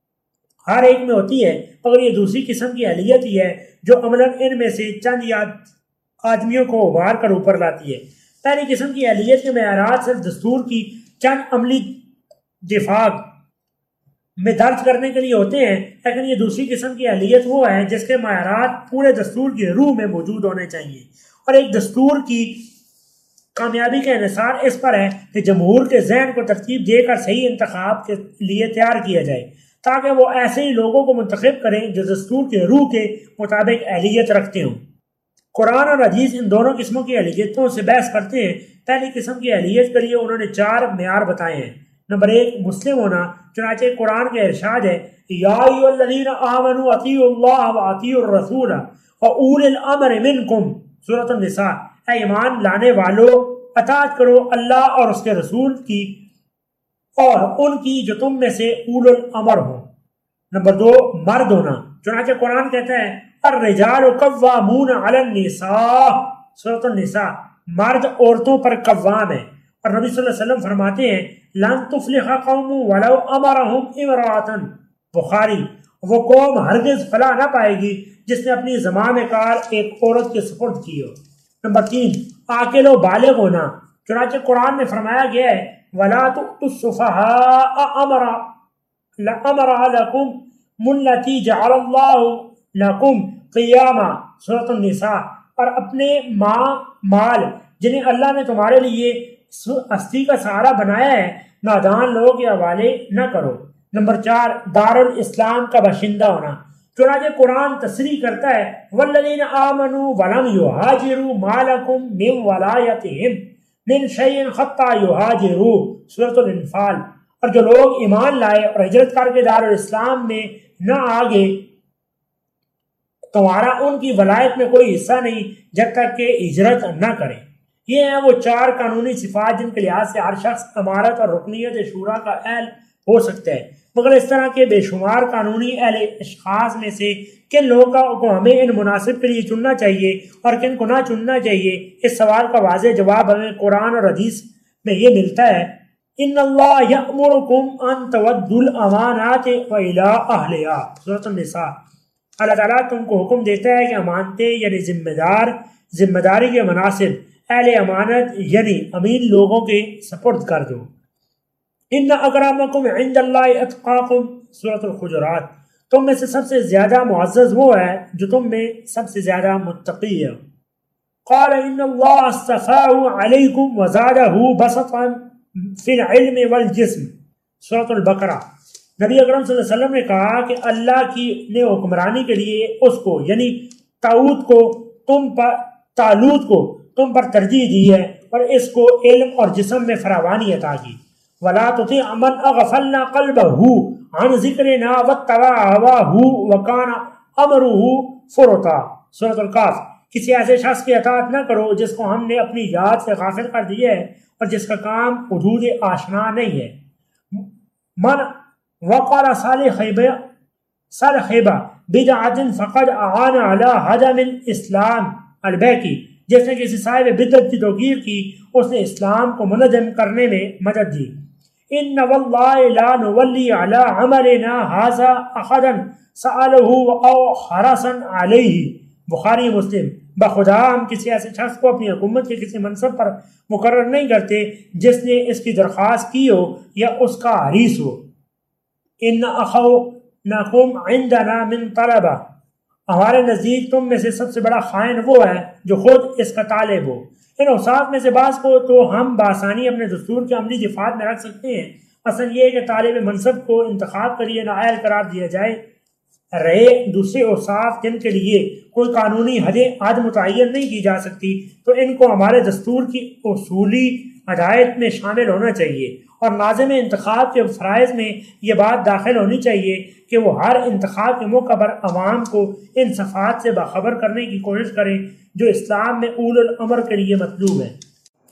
ہر ایک میں ہوتی ہے، مگر یہ دوسری قسم کی اہلیت ہی ہے جو عملاً ان میں سے چند آدمیوں کو ابھار کر اوپر لاتی ہے۔ پہلی قسم کی اہلیت کے معیارات صرف دستور کی چند عملی دفاع میں درج کرنے کے لیے ہوتے ہیں، لیکن یہ دوسری قسم کی اہلیت وہ ہے جس کے معیارات پورے دستور کی روح میں موجود ہونے چاہیے، اور ایک دستور کی کامیابی کا انحصار اس پر ہے کہ جمہور کے ذہن کو ترتیب دے کر صحیح انتخاب کے لیے تیار کیا جائے، تاکہ وہ ایسے ہی لوگوں کو منتخب کریں جو دستور کے روح کے مطابق اہلیت رکھتے ہوں۔ قرآن اور حدیث ان دونوں قسموں کی اہلیتوں سے بحث کرتے ہیں۔ پہلی قسم کی اہلیت کے لیے انہوں نے 4 معیار بتائے ہیں۔ نمبر 1، مسلم ہونا، چنانچہ قرآن کا ارشاد ہے یا ایھا الذین آمنوا اطیعوا اللہ واطیعوا الرسول واولی الامر منکم، سورۃ النساء۔ اے ایمان لانے والوں، اطاعت کرو اللہ اور اس کے رسول کی اور ان کی جو تم میں سے اول الامر ہوں۔ نمبر 2، مرد ہونا، چنانچہ قرآن کہتا ہے الرجال قوامون علی النساء، سورۃ النساء۔ مرد عورتوں پر قوام ہے، اور نبی صلی اللہ علیہ وسلم فرماتے ہیں لن تفلح قوم ولو امرهم امرأۃ، بخاری، وہ قوم ہرگز فلاح نہ پائے گی جس نے اپنی زمام کار ایک عورت کے سپرد کی ہو۔ نمبر 3، عاقل و بالغ ہونا، چنانچہ قرآن میں فرمایا گیا ہے وَلَا تُؤْتُوا السُّفَهَاءَ أَمْوَالَكُمُ لَكُمْ الَّتِي جَعَلَ اللَّهُ لَكُمْ قِيَامًا، سورۃ النساء۔ اور اپنے مال جنہیں اللہ نے تمہارے لیے ہستی کا سہارا بنایا ہے نادان لوگوں کے حوالے نہ کرو۔ نمبر 4، دار الاسلام کا باشندہ ہونا، چنانچہ قرآن تصریح کرتا ہے والذین آمنوا ولم یہاجروا ما لکم من ولایتہم من شیء حتی یہاجروا، سورۃ الانفال۔ اور جو لوگ ایمان لائے اور ہجرت کر کے دار الاسلام میں نہ آگے، تمہارا ان کی ولایت میں کوئی حصہ نہیں جب تک کہ ہجرت نہ کریں۔ یہ ہیں وہ 4 قانونی صفات جن کے لحاظ سے ہر شخص امارت اور رکنیت شورا کا اہل ہو سکتا ہے، مگر اس طرح کے بے شمار قانونی اہل اشخاص میں سے کن لوگوں کو ہمیں ان مناسب کے لیے چننا چاہیے اور کن کو نہ چننا چاہیے، اس سوال کا واضح جواب ہمیں قرآن اور حدیث میں یہ ملتا ہے ان اللہ یأمرکم ان تؤدوا الامانات الی اہلہا، سورۃ النساء۔ اللہ تعالیٰ تم کو حکم دیتا ہے کہ امانتیں یعنی ذمہ داری کے مناسب اہل امانت یعنی امین لوگوں کے سپرد کر دو۔ ان اکرمکم عند اللہ اتقاکم، سورۃ الحجرات۔ تم میں سے سب سے زیادہ معزز وہ ہے جو تم میں سب سے زیادہ متقی ہے۔ قال ان اللہ اصطفاہ علیکم وزادہ بسطا فی العلم والجسم، سورۃ البقرہ۔ نبی اکرم صلی اللہ علیہ وسلم نے کہا کہ اللہ کی نے حکمرانی کے لیے اس کو یعنی طالوت کو تم پر ترجیح دی ہے اور اس کو علم اور جسم میں فراوانی عطا کی۔ وَلَا تُطِعْ مَنْ أَغْفَلْنَا قَلْبَهُ عَنْ ذِكْرِنَا وَاتَّبَعَ هَوَاهُ وَكَانَ أَمْرُهُ فُرُطًا، سورۃ القاف۔ کسی ایسے شخص کی اطاعت نہ کرو جس کو ہم نے اپنی یاد سے غافل کر دیا ہے اور جس کا کام حدود آشنا نہیں ہے۔ من وقر صالحبہ بدعت فقد اعان علی ہدم الاسلام البیکی، جس نے کسی صاحب بدعت کی توقیر کی اس نے اسلام کو منظم کرنے میں مدد دی۔ ان واللہ لا نولی علی عملنا ھذا احدا سألہ او حرصا علیہ، بخاری مسلم۔ بخدا ہم کسی ایسے شخص کو اپنی حکومت کے کسی منصب پر مقرر نہیں کرتے جس نے اس کی درخواست کی ہو یا اس کا حریص ہو۔ ان اخونکم عندنا من طلبہ، ہمارے نزدیک تم میں سے سب سے بڑا خائن وہ ہے جو خود اس کا طالب ہو۔ ان اوصاف میں سے بعض کو تو ہم بآسانی اپنے دستور کے عملی دفاع میں رکھ سکتے ہیں۔ اصل یہ ہے کہ طالب منصب کو انتخاب کریے نااہل قرار دیا جائے۔ رہے دوسرے اوصاف جن کے لیے کوئی قانونی حد متعین نہیں کی جا سکتی، تو ان کو ہمارے دستور کی اصولی ہدایت میں شامل ہونا چاہیے، اور ناظم انتخاب کے فرائض میں یہ بات داخل ہونی چاہیے کہ وہ ہر انتخاب کے موقع پر عوام کو ان صفات سے باخبر کرنے کی کوشش کریں جو اسلام میں اول الامر کے لیے مطلوب ہے۔